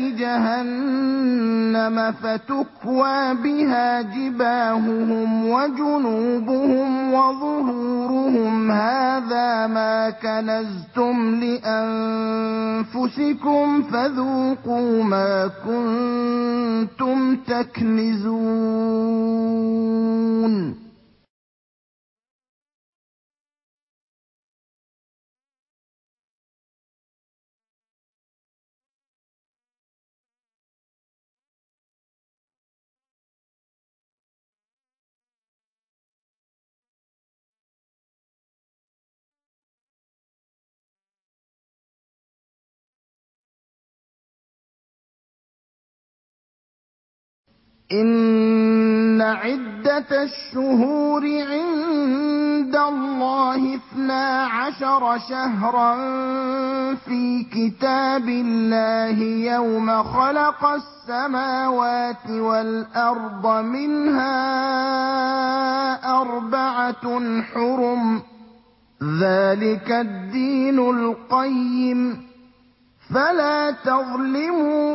A: جهنم فتكوى بها جباههم وجنوبهم وظهورهم هذا ما كنزتم لأنفسكم فذوقوا ما كنتم تكنزون إن عدة الشهور عند الله 12 شهرا في كتاب الله يوم خلق السماوات والأرض منها 4 حرم ذلك الدين القيم فلا تظلموا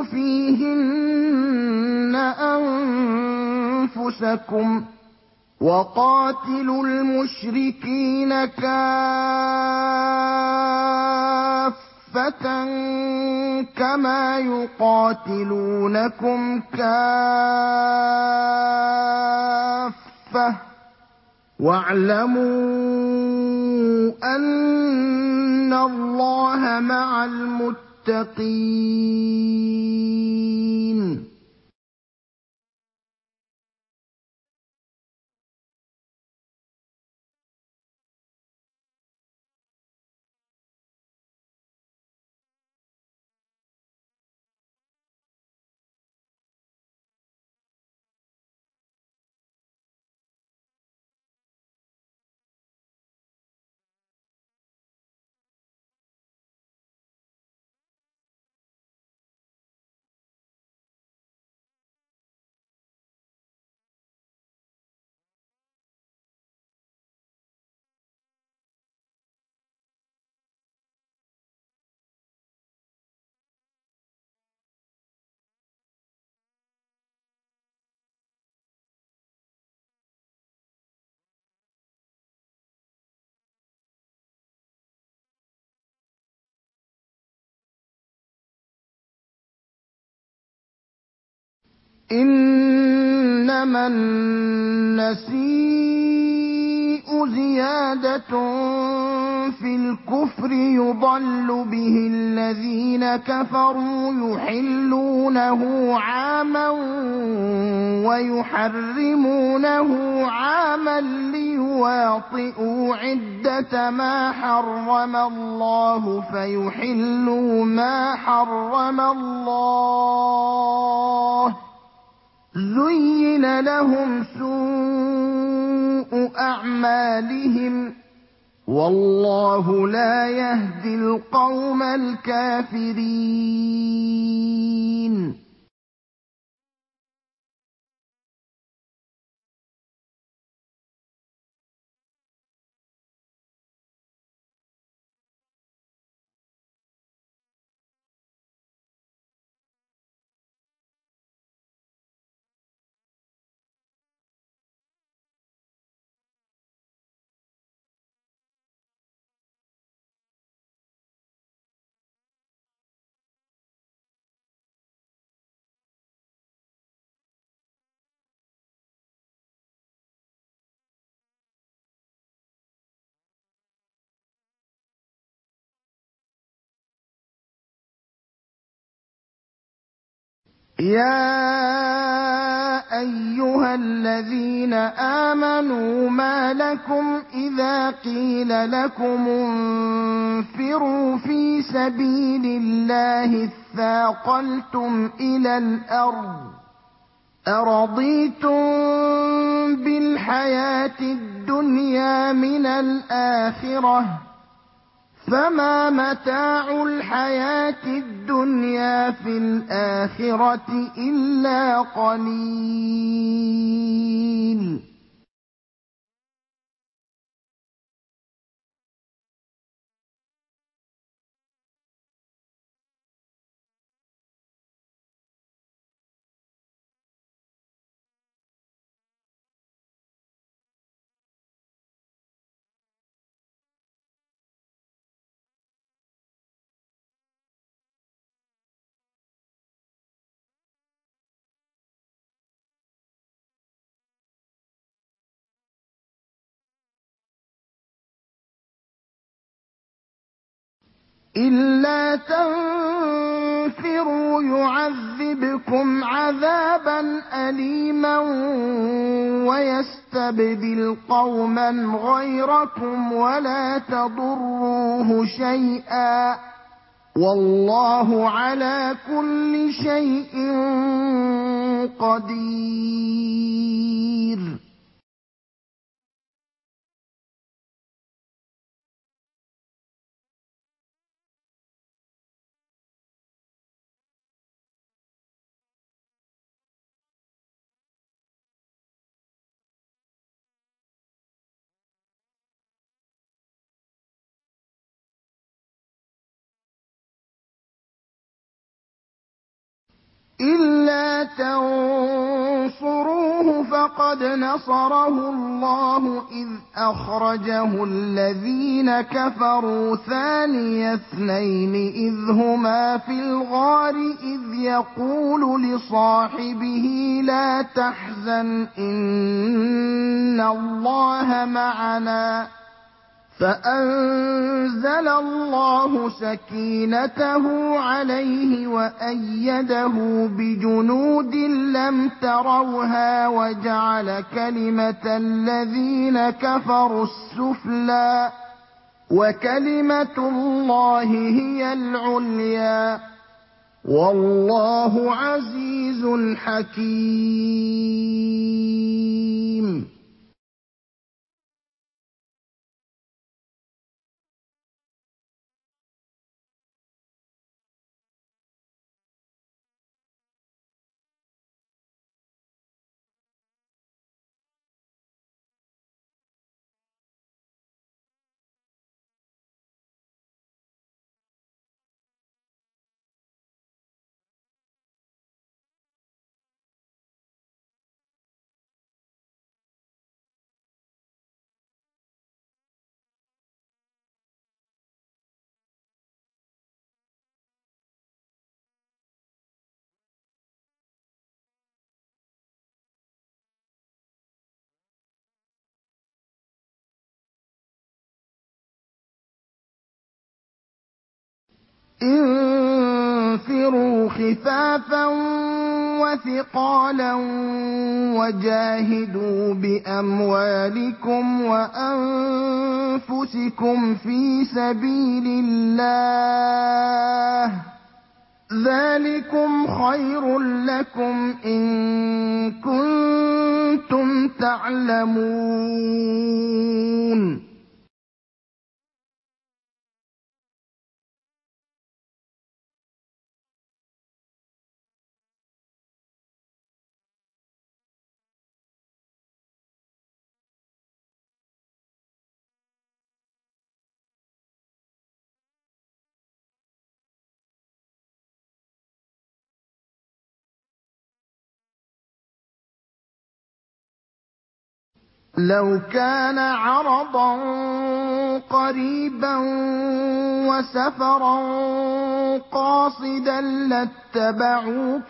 A: فيهن أنفسكم وقاتلوا المشركين كافة كما يقاتلونكم كافة واعلموا أن الله مع المتقين إنما النسيء زيادة في الكفر يضل به الذين كفروا يحلونه عاما ويحرمونه عاما ليواطئوا عدة ما حرم الله فيحلوا ما حرم الله زين لهم سوء أعمالهم والله لا يهدي القوم الكافرين يا أيها الذين آمنوا ما لكم إذا قيل لكم انفروا في سبيل الله اثاقلتم إلى الأرض أرضيتم بالحياة الدنيا من الآخرة فما متاع الحياة الدنيا في الآخرة إلا قليل إلا تنفروا يعذبكم عذابا أليما ويستبدل قوما غيركم ولا تضروه شيئا والله على كل شيء قدير. إلا تنصروه فقد نصره الله إذ أخرجه الذين كفروا ثاني اثنين إذ هما في الغار إذ يقول لصاحبه لا تحزن إن الله معنا فأنزل الله سكينته عليه وأيده بجنود لم تروها وجعل كلمة الذين كفروا السفلى وكلمة الله هي العليا والله عزيز حكيم. انفروا خفافا وثقالا وجاهدوا بأموالكم وأنفسكم في سبيل الله ذلكم خير لكم إن كنتم تعلمون. لو كان عرضا قريبا وسفرا قاصدا لاتبعوك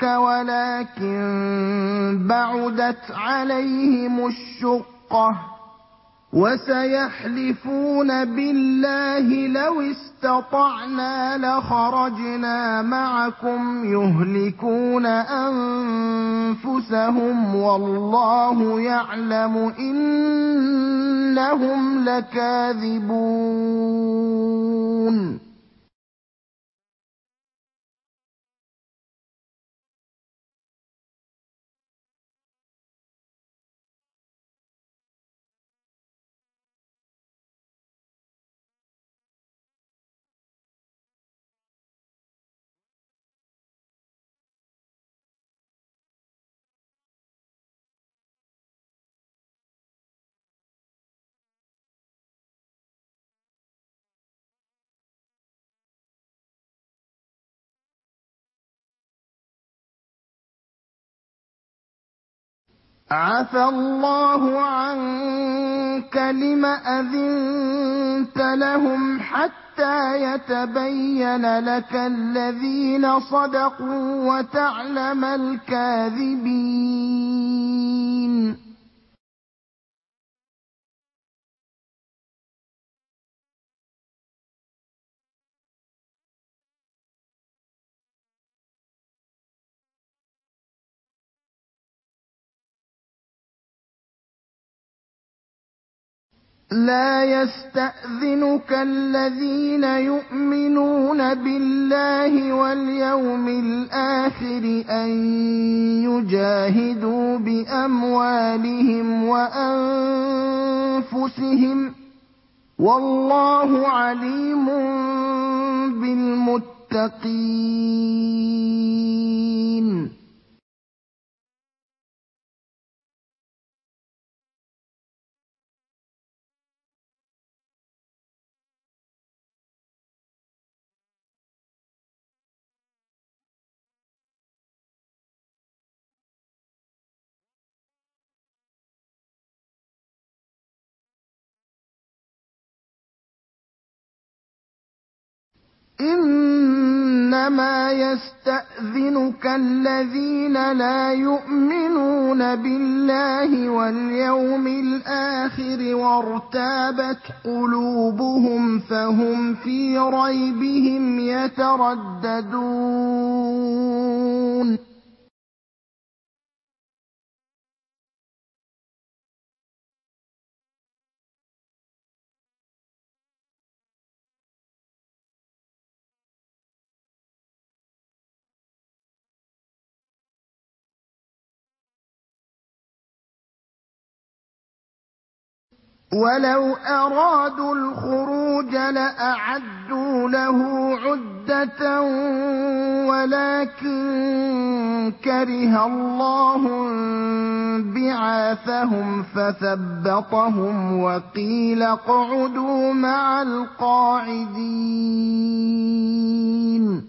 A: ولكن بعدت عليهم الشقة وسيحلفون بالله لو استطعنا لخرجنا معكم يهلكون أنفسهم والله يعلم إنهم لكاذبون. عفى الله عنك لم أذنت لهم حتى يتبين لك الذين صدقوا وتعلم الكاذبين. لا يستأذنك الذين يؤمنون بالله واليوم الآخر أن يجاهدوا بأموالهم وأنفسهم والله عليم بالمتقين. إنما يستأذنك الذين لا يؤمنون بالله واليوم الآخر وارتابت قلوبهم فهم في ريبهم يترددون. ولو أرادوا الخروج لأعدوا له عدة ولكن كره الله بعاثهم فثبطهم وقيل اقعدوا مع القاعدين.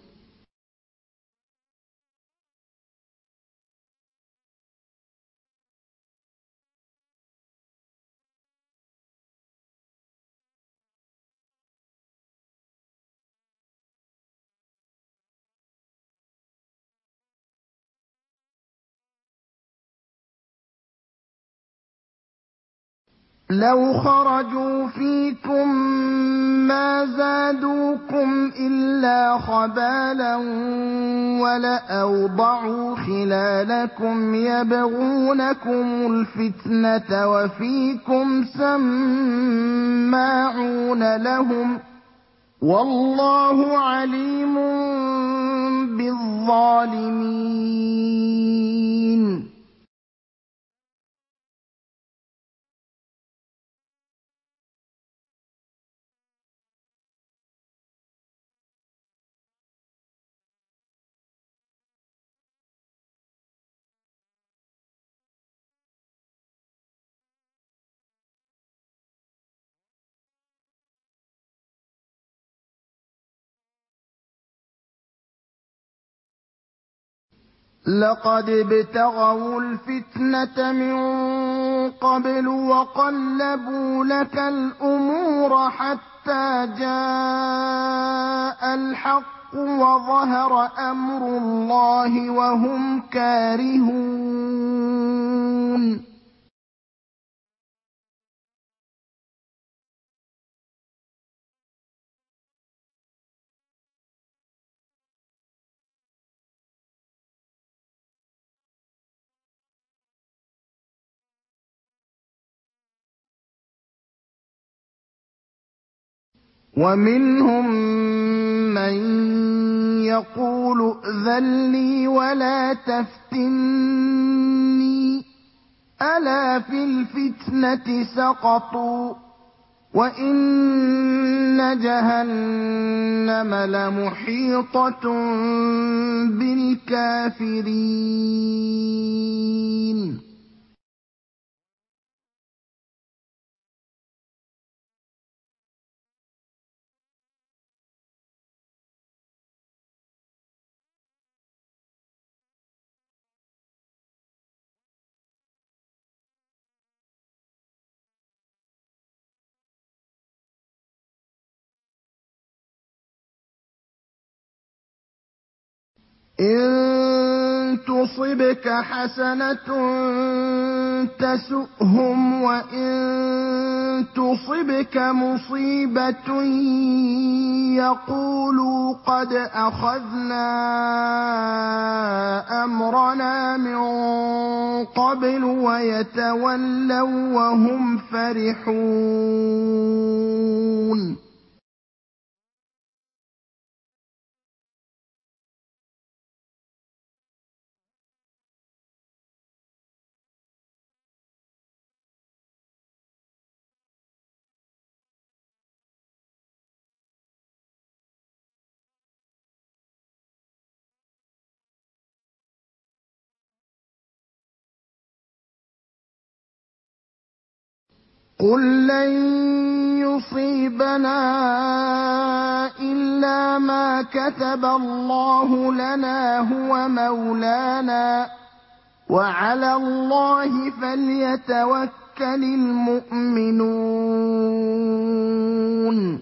A: لو خرجوا فيكم ما زادوكم إلا خبالا ولأوضعوا خلالكم يبغونكم الفتنة وفيكم سماعون لهم والله عليم بالظالمين. لقد ابتغوا الفتنة من قبل وقلبوا لك الأمور حتى جاء الحق وظهر أمر الله وهم كارهون. ومنهم من يقول ائذن لي ولا تفتني ألا في الفتنة سقطوا وإن جهنم لمحيطة بالكافرين. إن تصبك حسنة تسؤهم وإن تصبك مصيبة يقولوا قد أخذنا أمرنا من قبل ويتولوا وهم فرحون قل لن يصيبنا إلا ما كتب الله لنا هو مولانا وعلى الله فليتوكل المؤمنون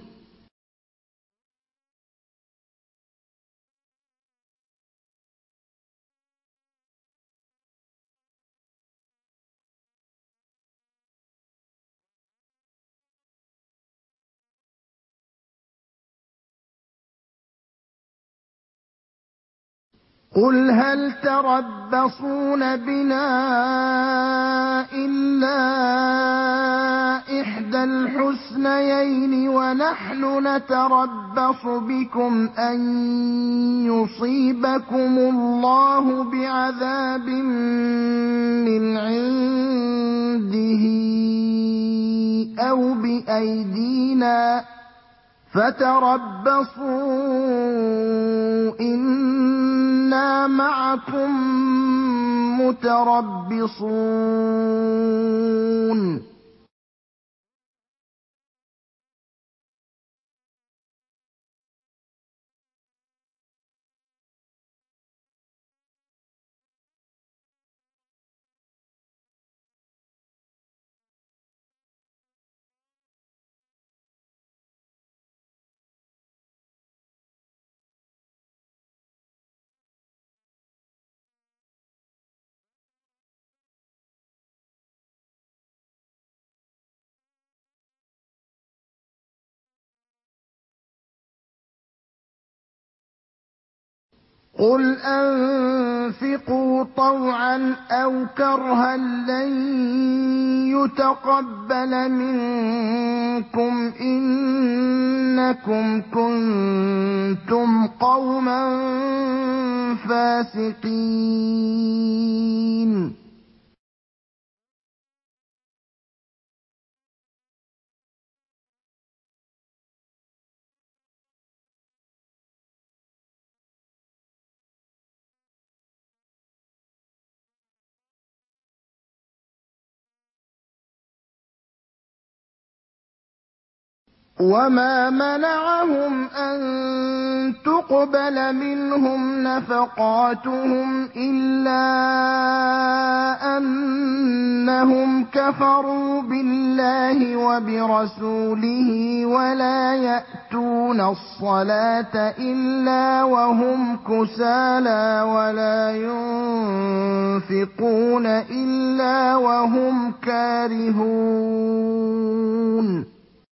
A: قل هل تربصون بنا إلا إحدى الحسنيين ونحن نتربص بكم أن يصيبكم الله بعذاب من عنده أو بأيدينا فتربصوا إنا معكم متربصون قل أنفقوا طوعا أو كرها لن يتقبل منكم إنكم كنتم قوما فاسقين وما منعهم أن تقبل منهم نفقاتهم إلا أنهم كفروا بالله وبرسوله ولا يأتون الصلاة إلا وهم كسالى ولا ينفقون إلا وهم كارهون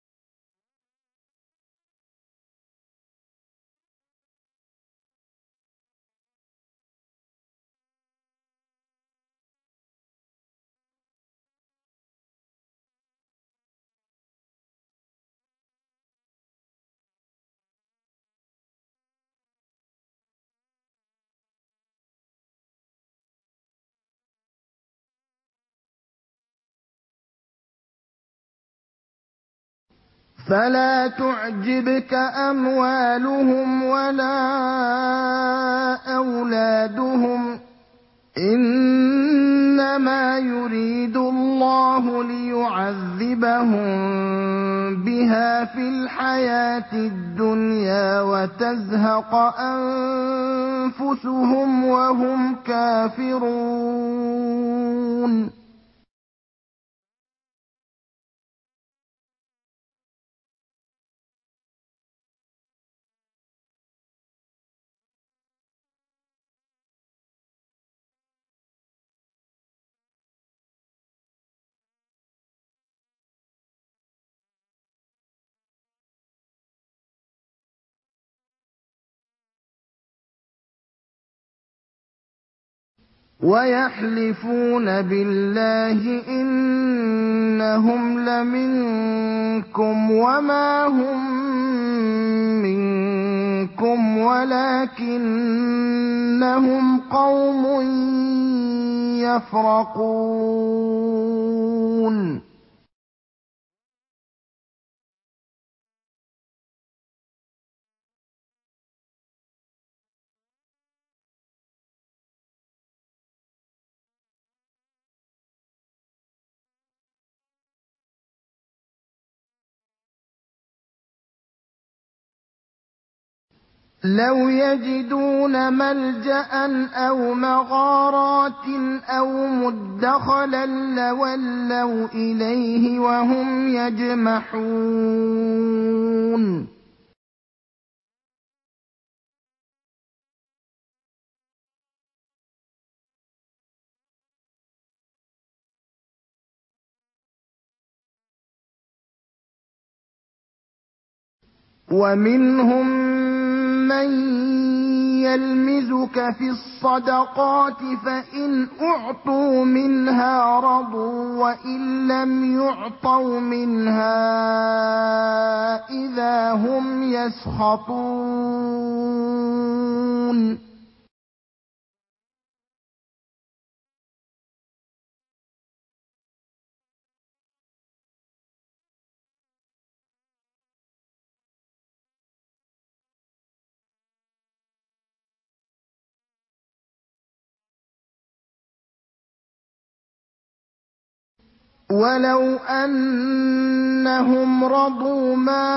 A: فلا تعجبك أموالهم ولا أولادهم إنما يريد الله ليعذبهم بها في الحياة الدنيا وتزهق أنفسهم وهم كافرون وَيَحْلِفُونَ بِاللَّهِ إِنَّهُمْ لَمِنكُمْ وَمَا هُم مِّنكُمْ وَلَٰكِنَّهُمْ قَوْمٌ يَفْرَقُونَ لَوْ يَجِدُونَ مَلْجَأً أَوْ مَغَارَاتٍ أَوْ مُدَّخَلًا لَّوَلَّوْا إِلَيْهِ وَهُمْ يَجْمَحُونَ وَمِنْهُم مَّن يَلْمِزُكَ فِي الصَّدَقَاتِ فَإِنْ أُعْطُوا مِنْهَا رَضُوا وَإِن لَّمْ يُعْطَوْا مِنْهَا إِذَا هُمْ يَسْخَطُونَ وَلَوْ أَنَّهُمْ رَضُوا مَا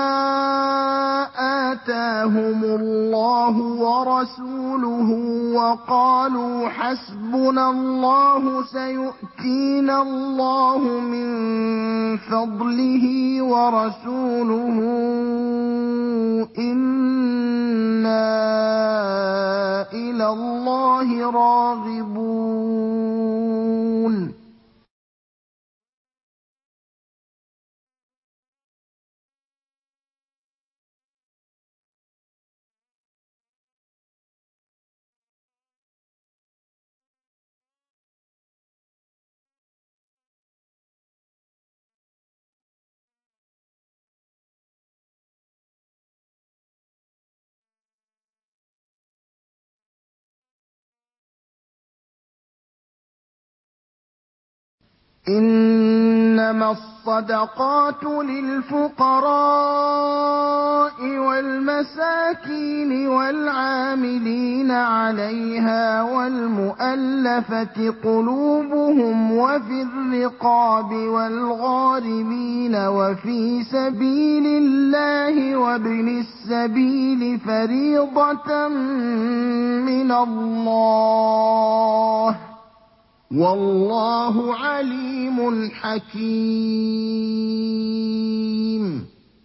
A: آتَاهُمُ اللَّهُ وَرَسُولُهُ وَقَالُوا حَسْبُنَا اللَّهُ سَيُؤْتِينَا اللَّهُ مِن فَضْلِهِ وَرَسُولُهُ إِنَّا إِلَى اللَّهِ رَاغِبُونَ إِنَّمَا الصَّدَقَاتُ لِلْفُقَرَاءِ وَالْمَسَاكِينِ وَالْعَامِلِينَ عَلَيْهَا وَالْمُؤَلَّفَةِ قُلُوبُهُمْ وَفِي الرِّقَابِ وَالْغَارِمِينَ وَفِي سَبِيلِ اللَّهِ وَابْنِ السَّبِيلِ فَرِيضَةً مِّنَ اللَّهِ ۗ وَاللَّهُ عَلِيمٌ حَكِيمٌ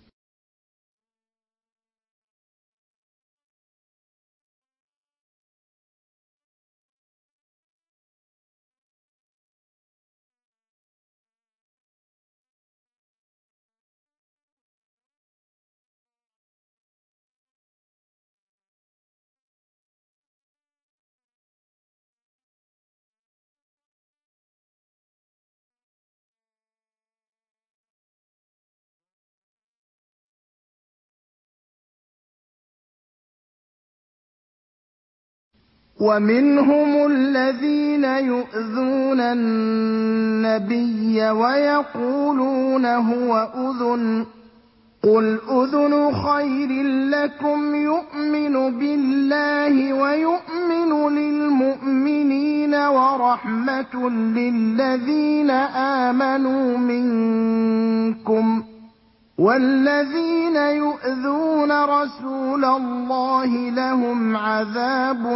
A: وَمِنْهُمُ الَّذِينَ يُؤْذُونَ النَّبِيَّ وَيَقُولُونَ هُوَ أُذُنٌ ۚ قُلْ أُذُنُ خَيْرٍ لَّكُمْ يُؤْمِنُ بِاللَّهِ وَيُؤْمِنُ لِلْمُؤْمِنِينَ وَرَحْمَةٌ لِّلَّذِينَ آمَنُوا مِنكُمْ ۚ وَالَّذِينَ يُؤْذُونَ رَسُولَ اللَّهِ لَهُمْ عَذَابٌ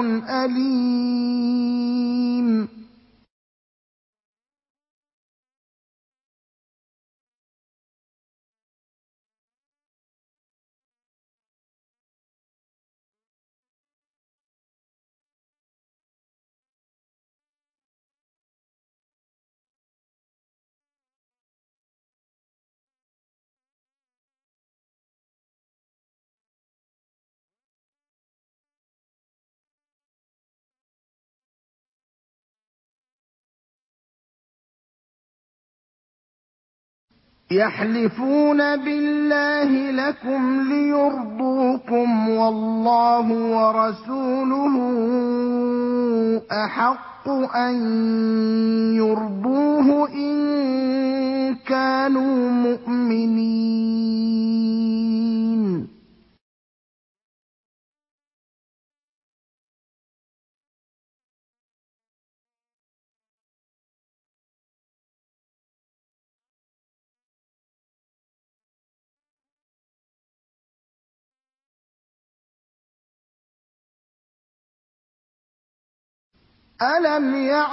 A: أَلِيمٌ يحلفون بالله لكم ليرضوكم والله ورسوله أحق أن يرضوه إن كانوا مؤمنين. أَلَمْ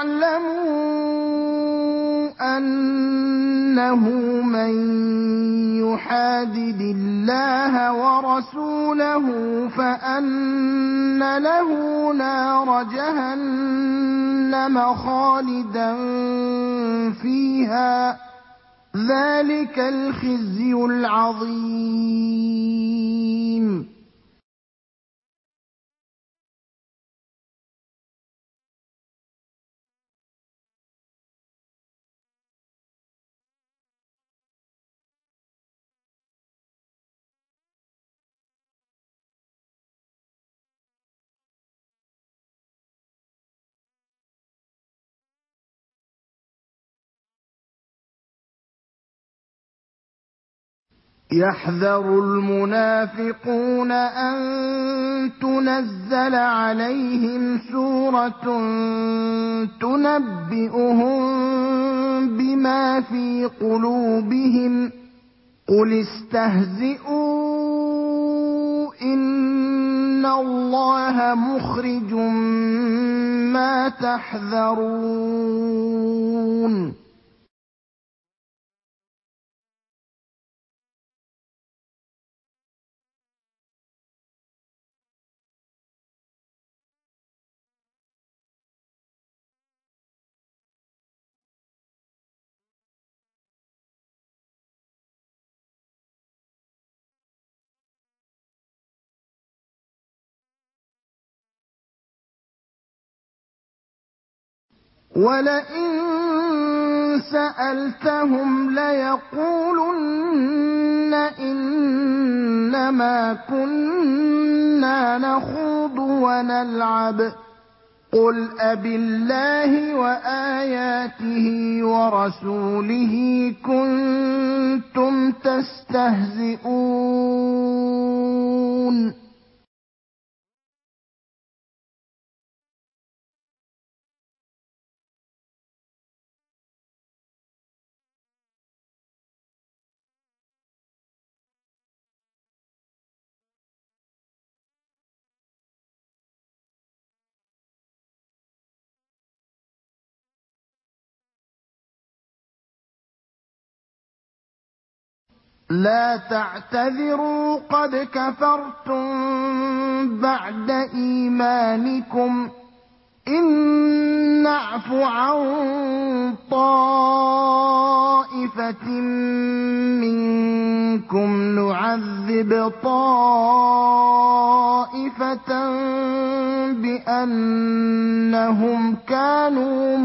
A: يَعْلَمُوا أَنَّهُ مَن يُحَادِدِ اللَّهَ وَرَسُولَهُ فَأَنَّ لَهُ نَارَ جَهَنَّمَ خَالِدًا فِيهَا ۚ ذَٰلِكَ الْخِزْيُ الْعَظِيمُ. يَحْذَرُ الْمُنَافِقُونَ أَن تُنَزَّلَ عَلَيْهِمْ سُورَةٌ تُنَبِّئُهُم بِمَا فِي قُلُوبِهِمْ ۚ قُلِ اسْتَهْزِئُوا إِنَّ اللَّهَ مُخْرِجٌ مَّا تَحْذَرُونَ. وَلَئِن سَأَلْتَهُمْ لَيَقُولُنَّ إِنَّمَا كُنَّا نَخُوضُ وَنَلْعَبُ ۚ قُلْ أَبِاللَّهِ وَآيَاتِهِ وَرَسُولِهِ كُنتُمْ تَسْتَهْزِئُونَ. لَا تَعْتَذِرُوا قَدْ كَفَرْتُم بَعْدَ إِيمَانِكُمْ ۚ إِن نَّعْفُ عَن طَائِفَةٍ مِّنكُمْ نُعَذِّبْ طَائِفَةً بِأَنَّهُمْ كَانُوا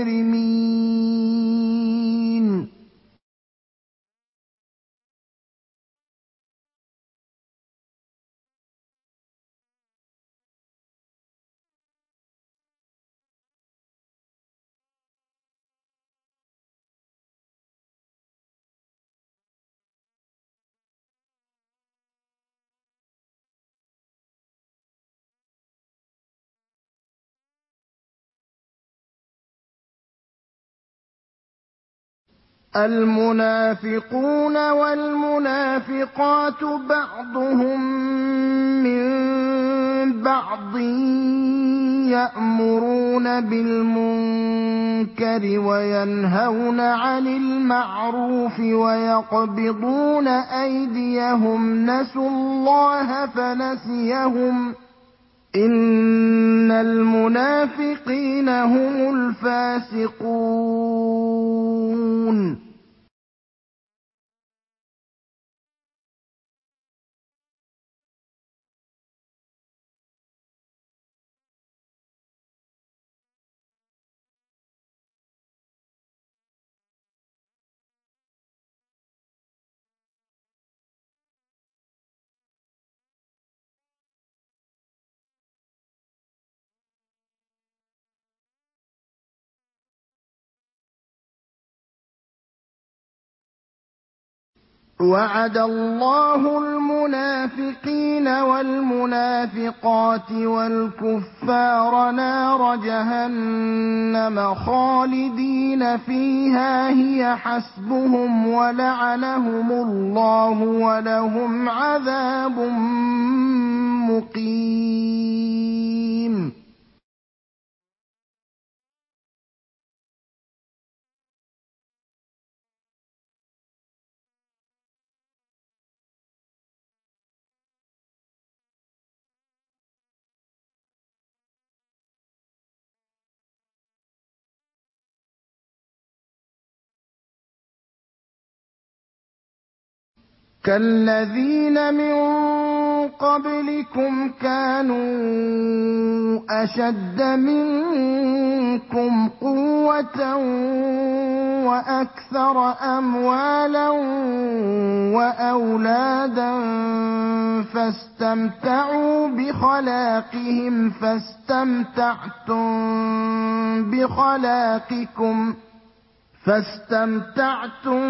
A: مُجْرِمِينَ. الْمُنَافِقُونَ وَالْمُنَافِقَاتُ بَعْضُهُم مِّن بَعْضٍ يَأْمُرُونَ بِالْمُنكَرِ وَيَنْهَوْنَ عَنِ الْمَعْرُوفِ وَيَقْبِضُونَ أَيْدِيَهُمْ ۚ نَسُوا اللَّهَ فَنَسِيَهُمْ ۗ إِنَّ الْمُنَافِقِينَ هُمُ الْفَاسِقُونَ. وعد الله المنافقين والمنافقات والكفار نار جهنم خالدين فيها هي حسبهم ولعنهم الله ولهم عذاب مقيم. كالذين من قبلكم كانوا أشد منكم قوة وأكثر أموالا وأولادا فاستمتعوا بخلاقهم فاستمتعتم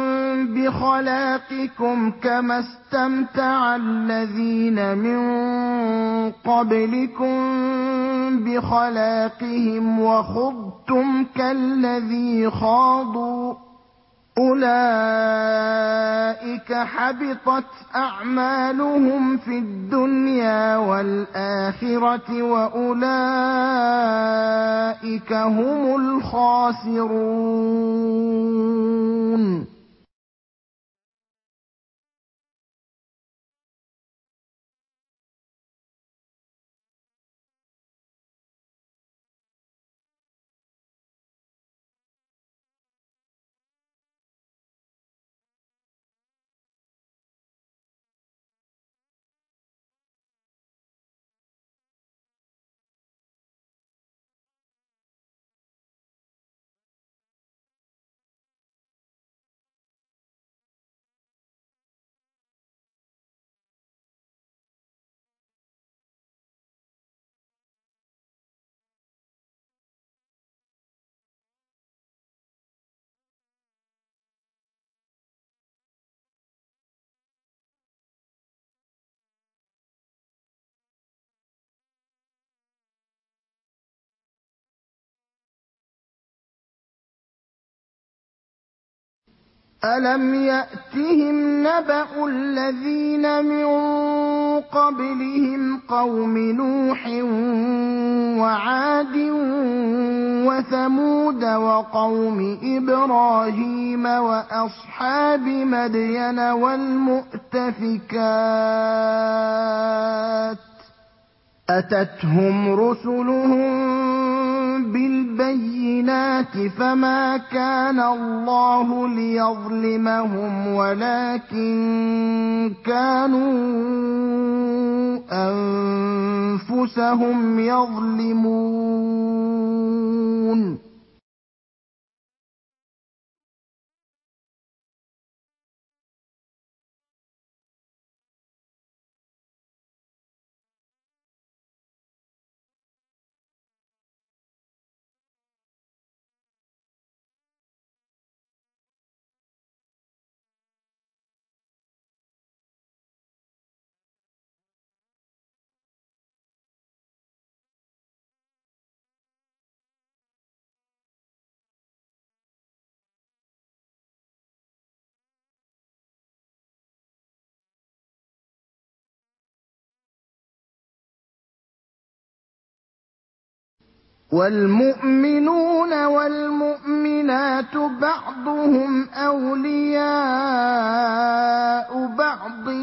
A: بخلاقكم كما استمتع الذين من قبلكم بخلاقهم وخضتم كالذي خاضوا أولئك حبطت أعمالهم في الدنيا والآخرة وأولئك هم الخاسرون. أَلَمْ يَأْتِهِمْ نَبَأُ الَّذِينَ مِن قَبْلِهِمْ قَوْمِ نُوحٍ وَعَادٍ وَثَمُودَ وَقَوْمِ إِبْرَاهِيمَ وَأَصْحَابِ مَدْيَنَ وَالْمُؤْتَفِكَاتِ ۚ أَتَتْهُمْ رُسُلُهُم بِالْبَيِّنَاتِ فَمَا كَانَ اللَّهُ لِيَظْلِمَهُمْ وَلَٰكِن كَانُوا أَنفُسَهُمْ يَظْلِمُونَ. وَالْمُؤْمِنُونَ وَالْمُؤْمِنَاتُ بَعْضُهُمْ أَوْلِيَاءُ بَعْضٍ ۚ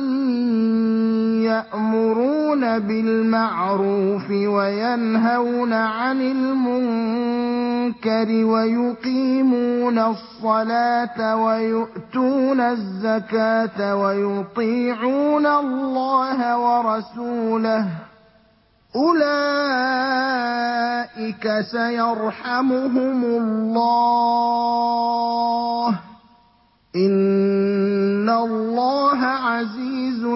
A: يَأْمُرُونَ بِالْمَعْرُوفِ وَيَنْهَوْنَ عَنِ الْمُنكَرِ وَيُقِيمُونَ الصَّلَاةَ وَيُؤْتُونَ الزَّكَاةَ وَيُطِيعُونَ اللَّهَ وَرَسُولَهُ ۚ أُولَٰئِكَ سَيَرْحَمُهُمُ اللَّهُ ۗ إِنَّ اللَّهَ عَزِيزٌ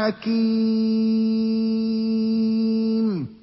A: حَكِيمٌ.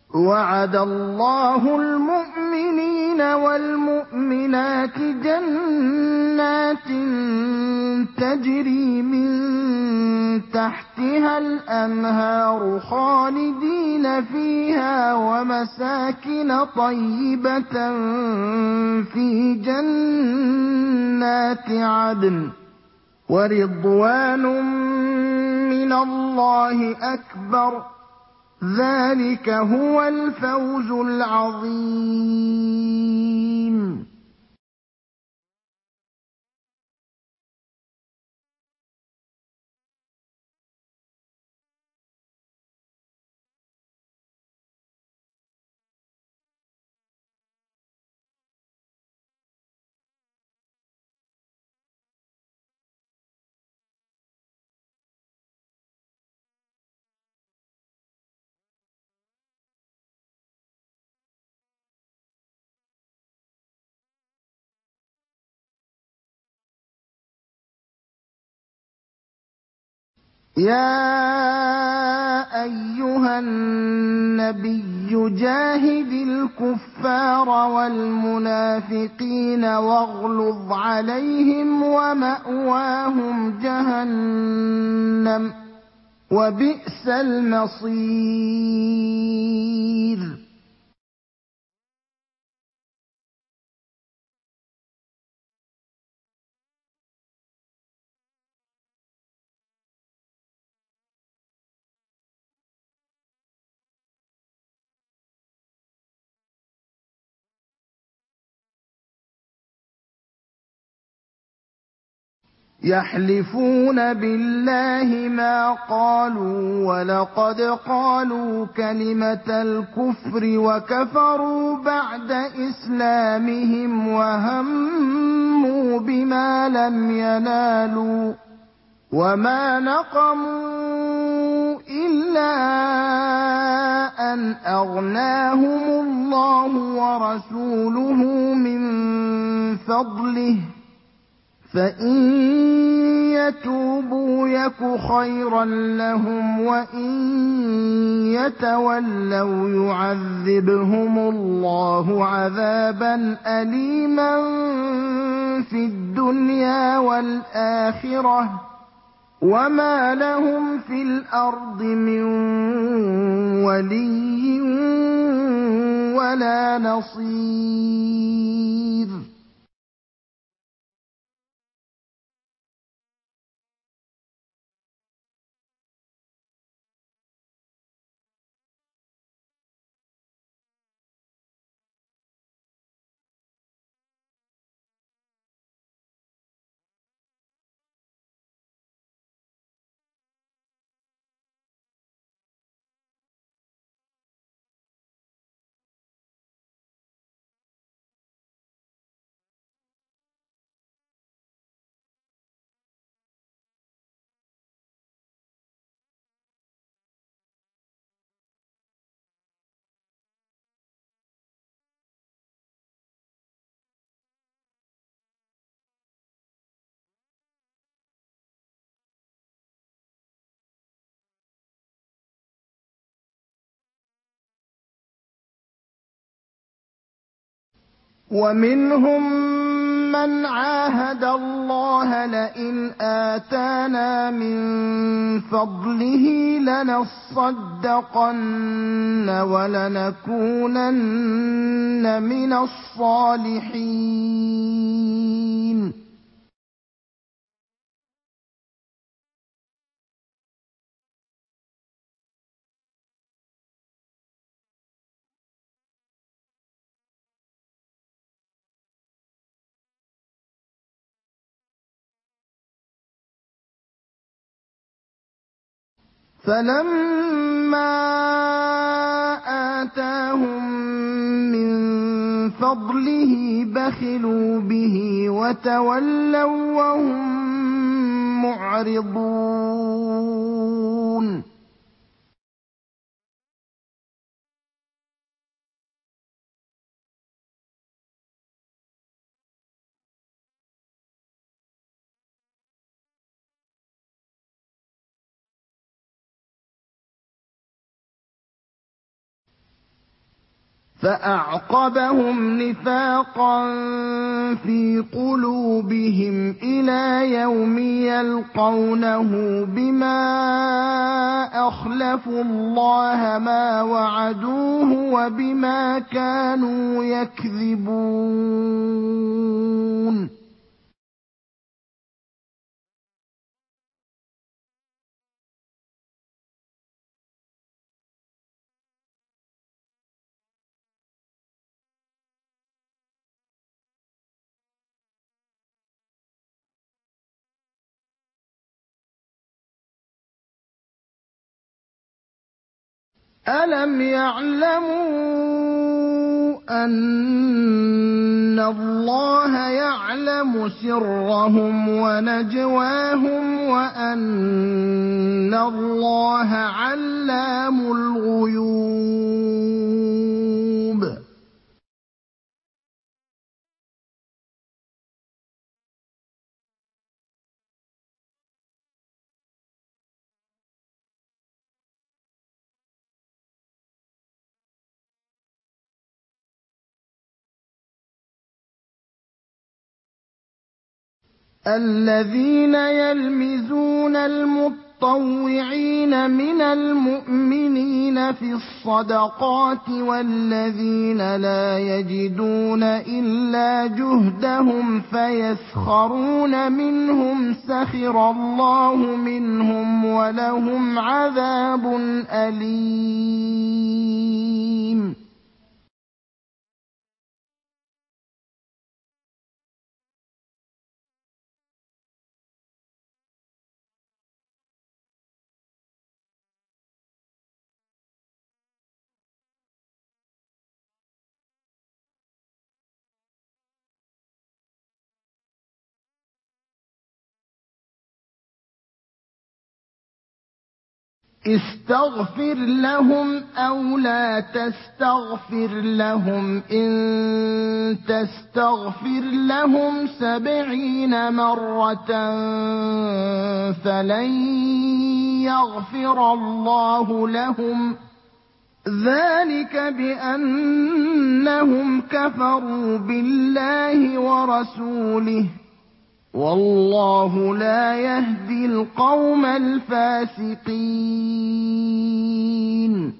A: وعد الله المؤمنين والمؤمنات جنات تجري من تحتها الأنهار خالدين فيها ومساكن طيبة في جنات عدن ورضوان من الله أكبر ذلك هو الفوز العظيم. يا أيها النبي جاهد الكفار والمنافقين واغلظ عليهم ومأواهم جهنم وبئس المصير. يحلفون بالله ما قالوا ولقد قالوا كلمة الكفر وكفروا بعد إسلامهم وهموا بما لم ينالوا وما نقموا إلا أن أغناهم الله ورسوله من فضله فإن يتوبوا يك خيرا لهم وإن يتولوا يعذبهم الله عذابا أليما في الدنيا والآخرة وما لهم في الأرض من ولي ولا نصير. ومنهم من عاهد الله لئن آتانا من فضله لنصدقن ولنكونن من الصالحين. فَلَمَّا آتَاهُم مِّن فَضْلِهِ بَخِلُوا بِهِ وَتَوَلَّوا وَّهُم مُّعْرِضُونَ. فأعقبهم نفاقا في قلوبهم إلى يوم يلقونه بما أخلفوا الله ما وعدوه وبما كانوا يكذبون أَلَمْ يَعْلَمُوا أَنَّ اللَّهَ يَعْلَمُ سِرَّهُمْ وَنَجْوَاهُمْ وَأَنَّ اللَّهَ عَلَّامُ الْغُيُوبِ الَّذِينَ يَلْمِزُونَ الْمُطَّوِّعِينَ مِنَ الْمُؤْمِنِينَ فِي الصَّدَقَاتِ وَالَّذِينَ لَا يَجِدُونَ إِلَّا جُهْدَهُمْ فَيَسْخَرُونَ مِنْهُمْ سَخِرَ اللَّهُ مِنْهُمْ وَلَهُمْ عَذَابٌ أَلِيمٌ اسْتَغْفِرْ لَهُمْ أَوْ لَا تَسْتَغْفِرْ لَهُمْ إِن تَسْتَغْفِرْ لَهُمْ 70 مَرَّةً فَلَن يَغْفِرَ اللَّهُ لَهُمْ ۚ ذَٰلِكَ بِأَنَّهُمْ كَفَرُوا بِاللَّهِ وَرَسُولِهِ ۗ وَاللَّهُ لَا يَهْدِي الْقَوْمَ الْفَاسِقِينَ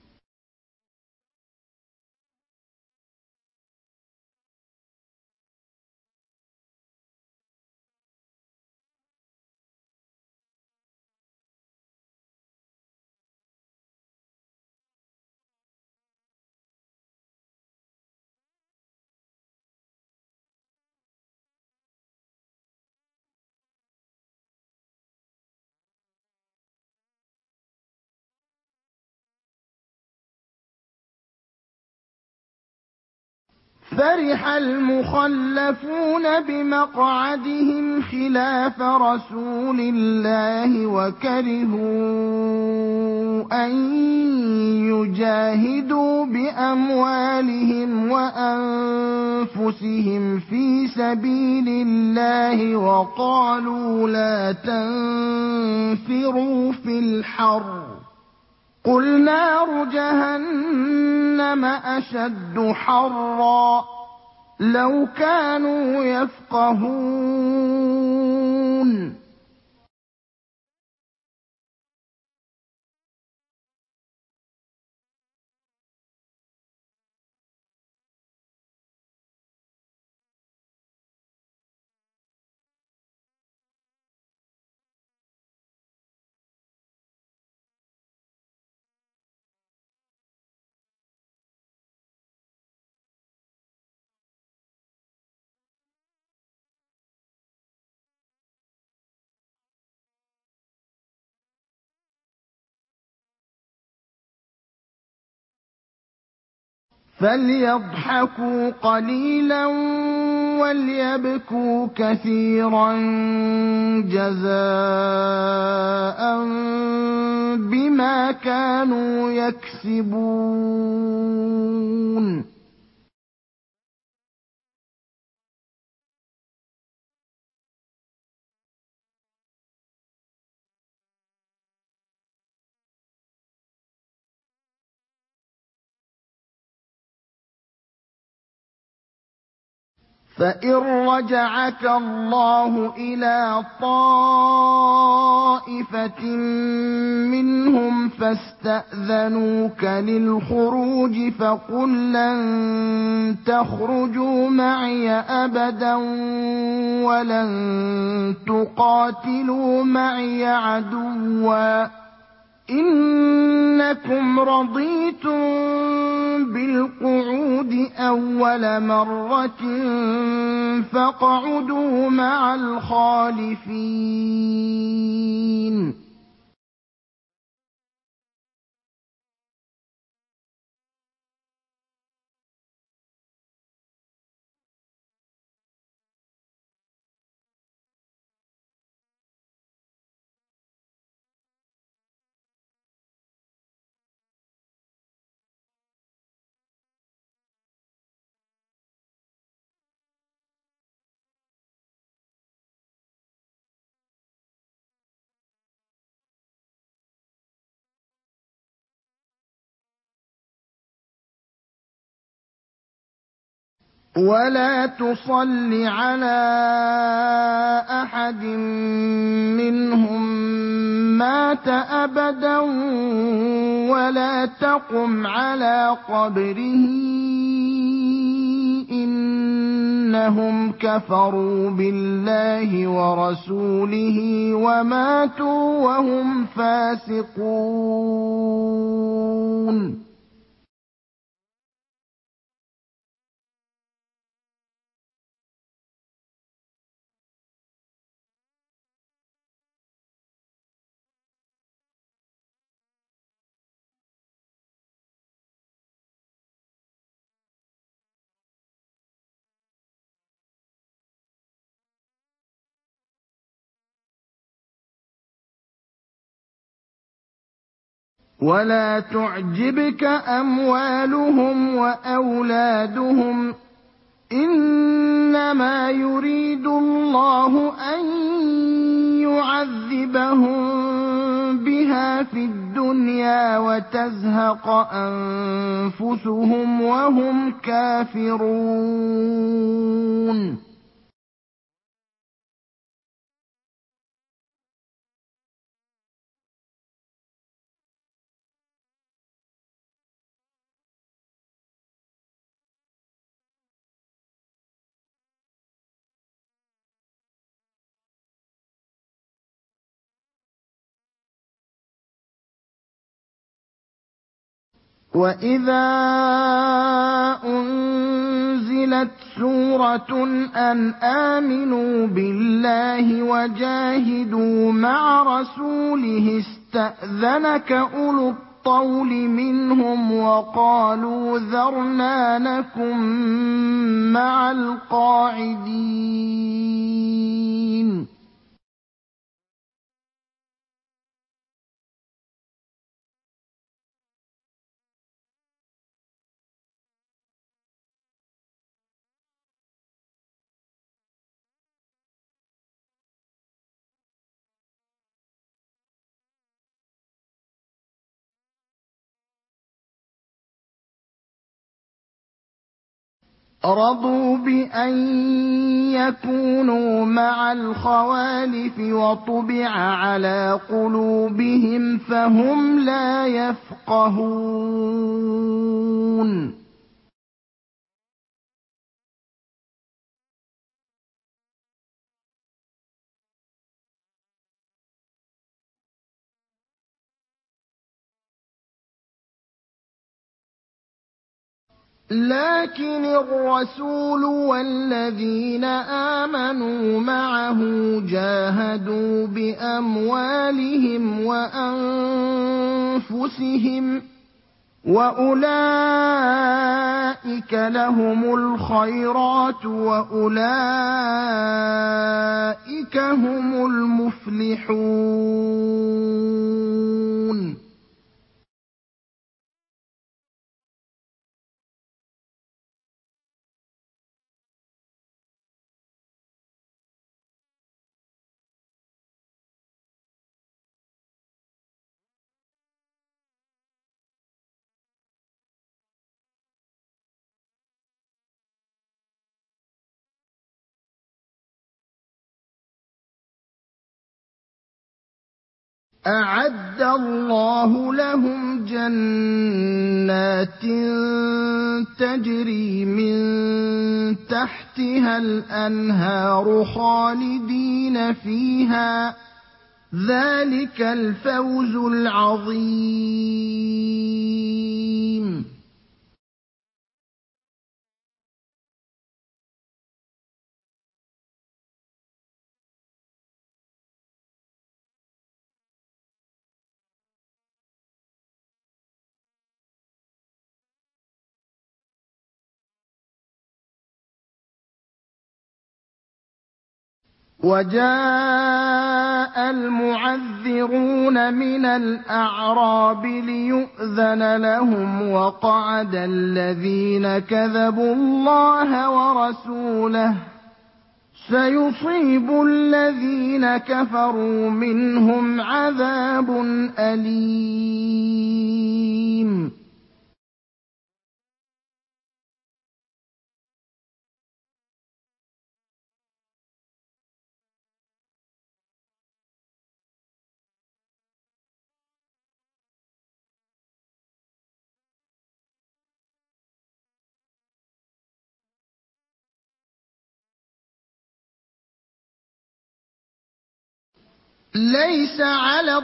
A: فَرِحَ الْمُخَلَّفُونَ بِمَقْعَدِهِمْ خِلَافَ رَسُولِ اللَّهِ وَكَرِهُوا أَن يُجَاهِدُوا بِأَمْوَالِهِمْ وَأَنفُسِهِمْ فِي سَبِيلِ اللَّهِ وَقَالُوا لَا تَنفِرُوا فِي الْحَرِّ ۗ قُلْ نَارُ جَهَنَّمَ أَشَدُّ حَرًّا ۚ لَّوْ كَانُوا يَفْقَهُونَ فَلْيَضْحَكُوا قَلِيلًا وَلْيَبْكُوا كَثِيرًا جَزَاءً بِمَا كَانُوا يَكْسِبُونَ فإن رجعك الله إلى طائفة منهم فاستأذنوك للخروج فقل لن تخرجوا معي أبدا ولن تقاتلوا معي عدوا إنكم رضيتم بالقعود أول مرة فاقعدوا مع الخالفين ولا تصل على أحد منهم مات أبدا ولا تقم على قبره إنهم كفروا بالله ورسوله وماتوا وهم فاسقون ولا تعجبك أموالهم وأولادهم ۚ إنما يريد الله أن يعذبهم بها في الدنيا وتزهق أنفسهم وهم كافرون وَإِذَا أُنزِلَتْ سُورَةٌ أَنْ آمِنُوا بِاللَّهِ وَجَاهِدُوا مَعَ رَسُولِهِ اسْتَأْذَنَكَ أُولُو الطَّوْلِ مِنْهُمْ وَقَالُوا ذَرْنَا نَكُن مَّعَ الْقَاعِدِينَ رَضُوا بِأَن يَكُونُوا مَعَ الْخَوَالِفِ وَطُبِعَ عَلَىٰ قُلُوبِهِمْ فَهُمْ لَا يَفْقَهُونَ لكن الرسول والذين آمنوا معه جاهدوا بأموالهم وأنفسهم وأولئك لهم الخيرات وأولئك هم المفلحون أعد الله لهم جنات تجري من تحتها الأنهار خالدين فيها، ذلك الفوز العظيم. وجاء المعذرون من الأعراب ليؤذن لهم، وقعد الذين كذبوا الله ورسوله، سيصيب الذين كفروا منهم عذاب أليم. ليس على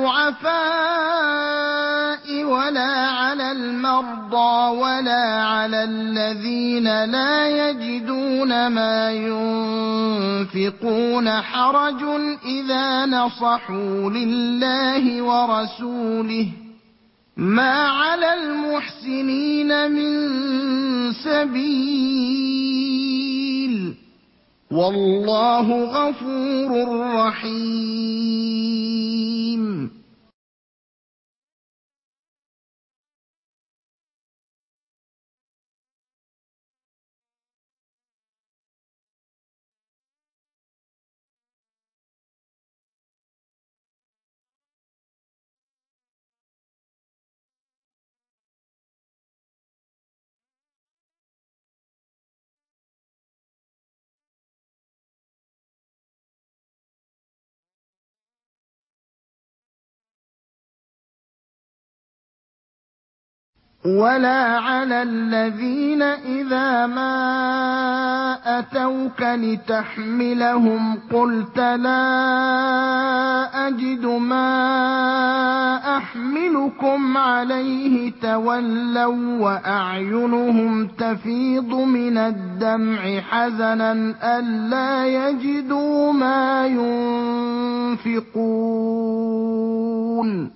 A: الضعفاء ولا على المرضى ولا على الذين لا يجدون ما ينفقون حرج إذا نصحوا لله ورسوله، ما على المحسنين من سبيل، والله غفور رحيم. ولا على الذين إذا ما أتوك لتحملهم قلت لا أجد ما أحملكم عليه تولوا وأعينهم تفيض من الدمع حزنا ألا يجدوا ما ينفقون.